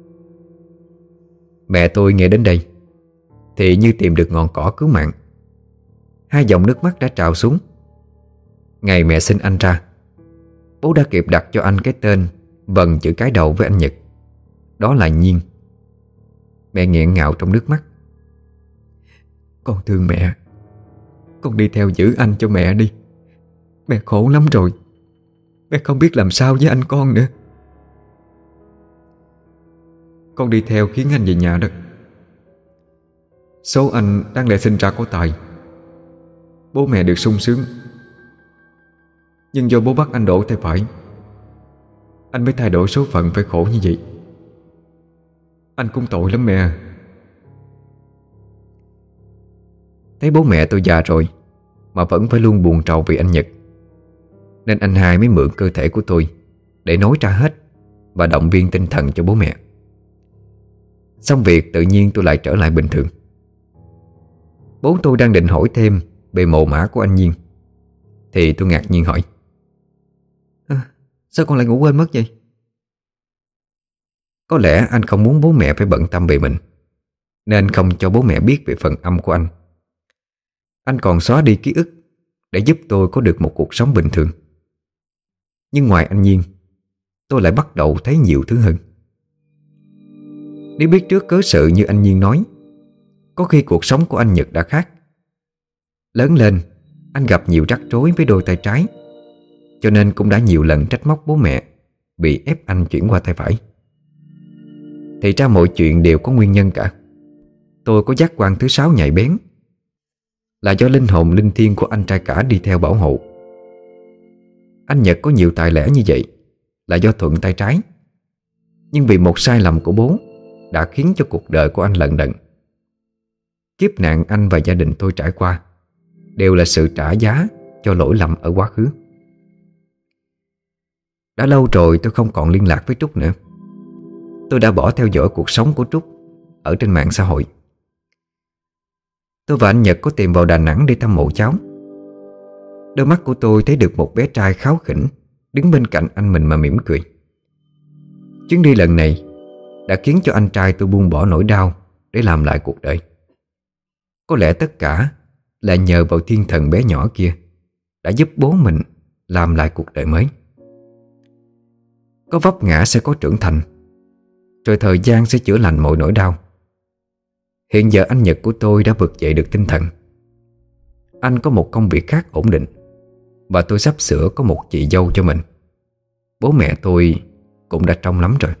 Mẹ tôi nghe đến đây thì như tìm được ngọn cỏ cứu mạng. Hai dòng nước mắt đã trào xuống. Ngày mẹ sinh anh ra, bố đã kịp đặt cho anh cái tên vần chữ cái đầu với anh Nhật. Đó là Nhiên. Mẹ nghẹn ngào trong nước mắt. Con thương mẹ. Con đi theo giữ anh cho mẹ đi. Mẹ khổ lắm rồi. Mẹ không biết làm sao với anh con nữa. Con đi theo khiến anh về nhà đó. Số anh đáng lẽ sinh ra có tài, bố mẹ được sung sướng. Nhưng do bố bắt anh đổ tay phải, anh mới thay đổi số phận phải khổ như vậy. Anh cũng tội lắm mẹ. Thấy bố mẹ tôi già rồi mà vẫn phải luôn buồn trầu vì anh Nhật, nên anh hai mới mượn cơ thể của tôi để nói ra hết và động viên tinh thần cho bố mẹ. Xong việc tự nhiên tôi lại trở lại bình thường. Bố tôi đang định hỏi thêm về mồ mả của anh Nhiên thì tôi ngạc nhiên hỏi: à, sao con lại ngủ quên mất vậy? Có lẽ anh không muốn bố mẹ phải bận tâm về mình, nên không cho bố mẹ biết về phần âm của anh. Anh còn xóa đi ký ức để giúp tôi có được một cuộc sống bình thường. Nhưng ngoài anh Nhiên, tôi lại bắt đầu thấy nhiều thứ hơn. Nếu biết trước cớ sự như anh Nhiên nói, có khi cuộc sống của anh Nhật đã khác. Lớn lên, anh gặp nhiều rắc rối với đôi tay trái, cho nên cũng đã nhiều lần trách móc bố mẹ bị ép anh chuyển qua tay phải. Thì ra mọi chuyện đều có nguyên nhân cả. Tôi có giác quan thứ sáu nhạy bén, là do linh hồn linh thiêng của anh trai cả đi theo bảo hộ. Anh Nhật có nhiều tài lẻ như vậy là do thuận tay trái, nhưng vì một sai lầm của bố đã khiến cho cuộc đời của anh lận đận. Kiếp nạn anh và gia đình tôi trải qua đều là sự trả giá cho lỗi lầm ở quá khứ. Đã lâu rồi tôi không còn liên lạc với Trúc nữa. Tôi đã bỏ theo dõi cuộc sống của Trúc ở trên mạng xã hội. Tôi và anh Nhật có tìm vào Đà Nẵng để thăm mộ cháu. Đôi mắt của tôi thấy được một bé trai kháu khỉnh đứng bên cạnh anh mình mà mỉm cười. Chuyến đi lần này đã khiến cho anh trai tôi buông bỏ nỗi đau để làm lại cuộc đời. Có lẽ tất cả là nhờ vào thiên thần bé nhỏ kia đã giúp bố mình làm lại cuộc đời mới. Có vấp ngã sẽ có trưởng thành, rồi thời gian sẽ chữa lành mọi nỗi đau. Hiện giờ anh Nhật của tôi đã vực dậy được tinh thần. Anh có một công việc khác ổn định, và tôi sắp sửa có một chị dâu cho mình. Bố mẹ tôi cũng đã trông lắm rồi.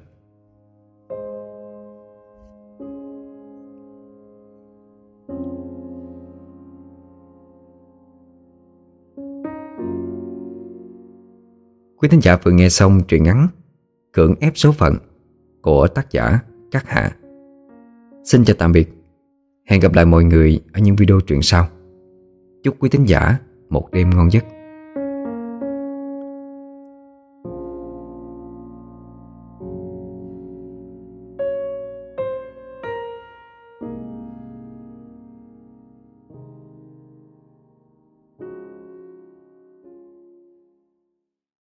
Quý thính giả vừa nghe xong truyện ngắn Cưỡng ép số phận của tác giả Cát Hạ. Xin chào tạm biệt. Hẹn gặp lại mọi người ở những video truyện sau. Chúc quý thính giả một đêm ngon giấc.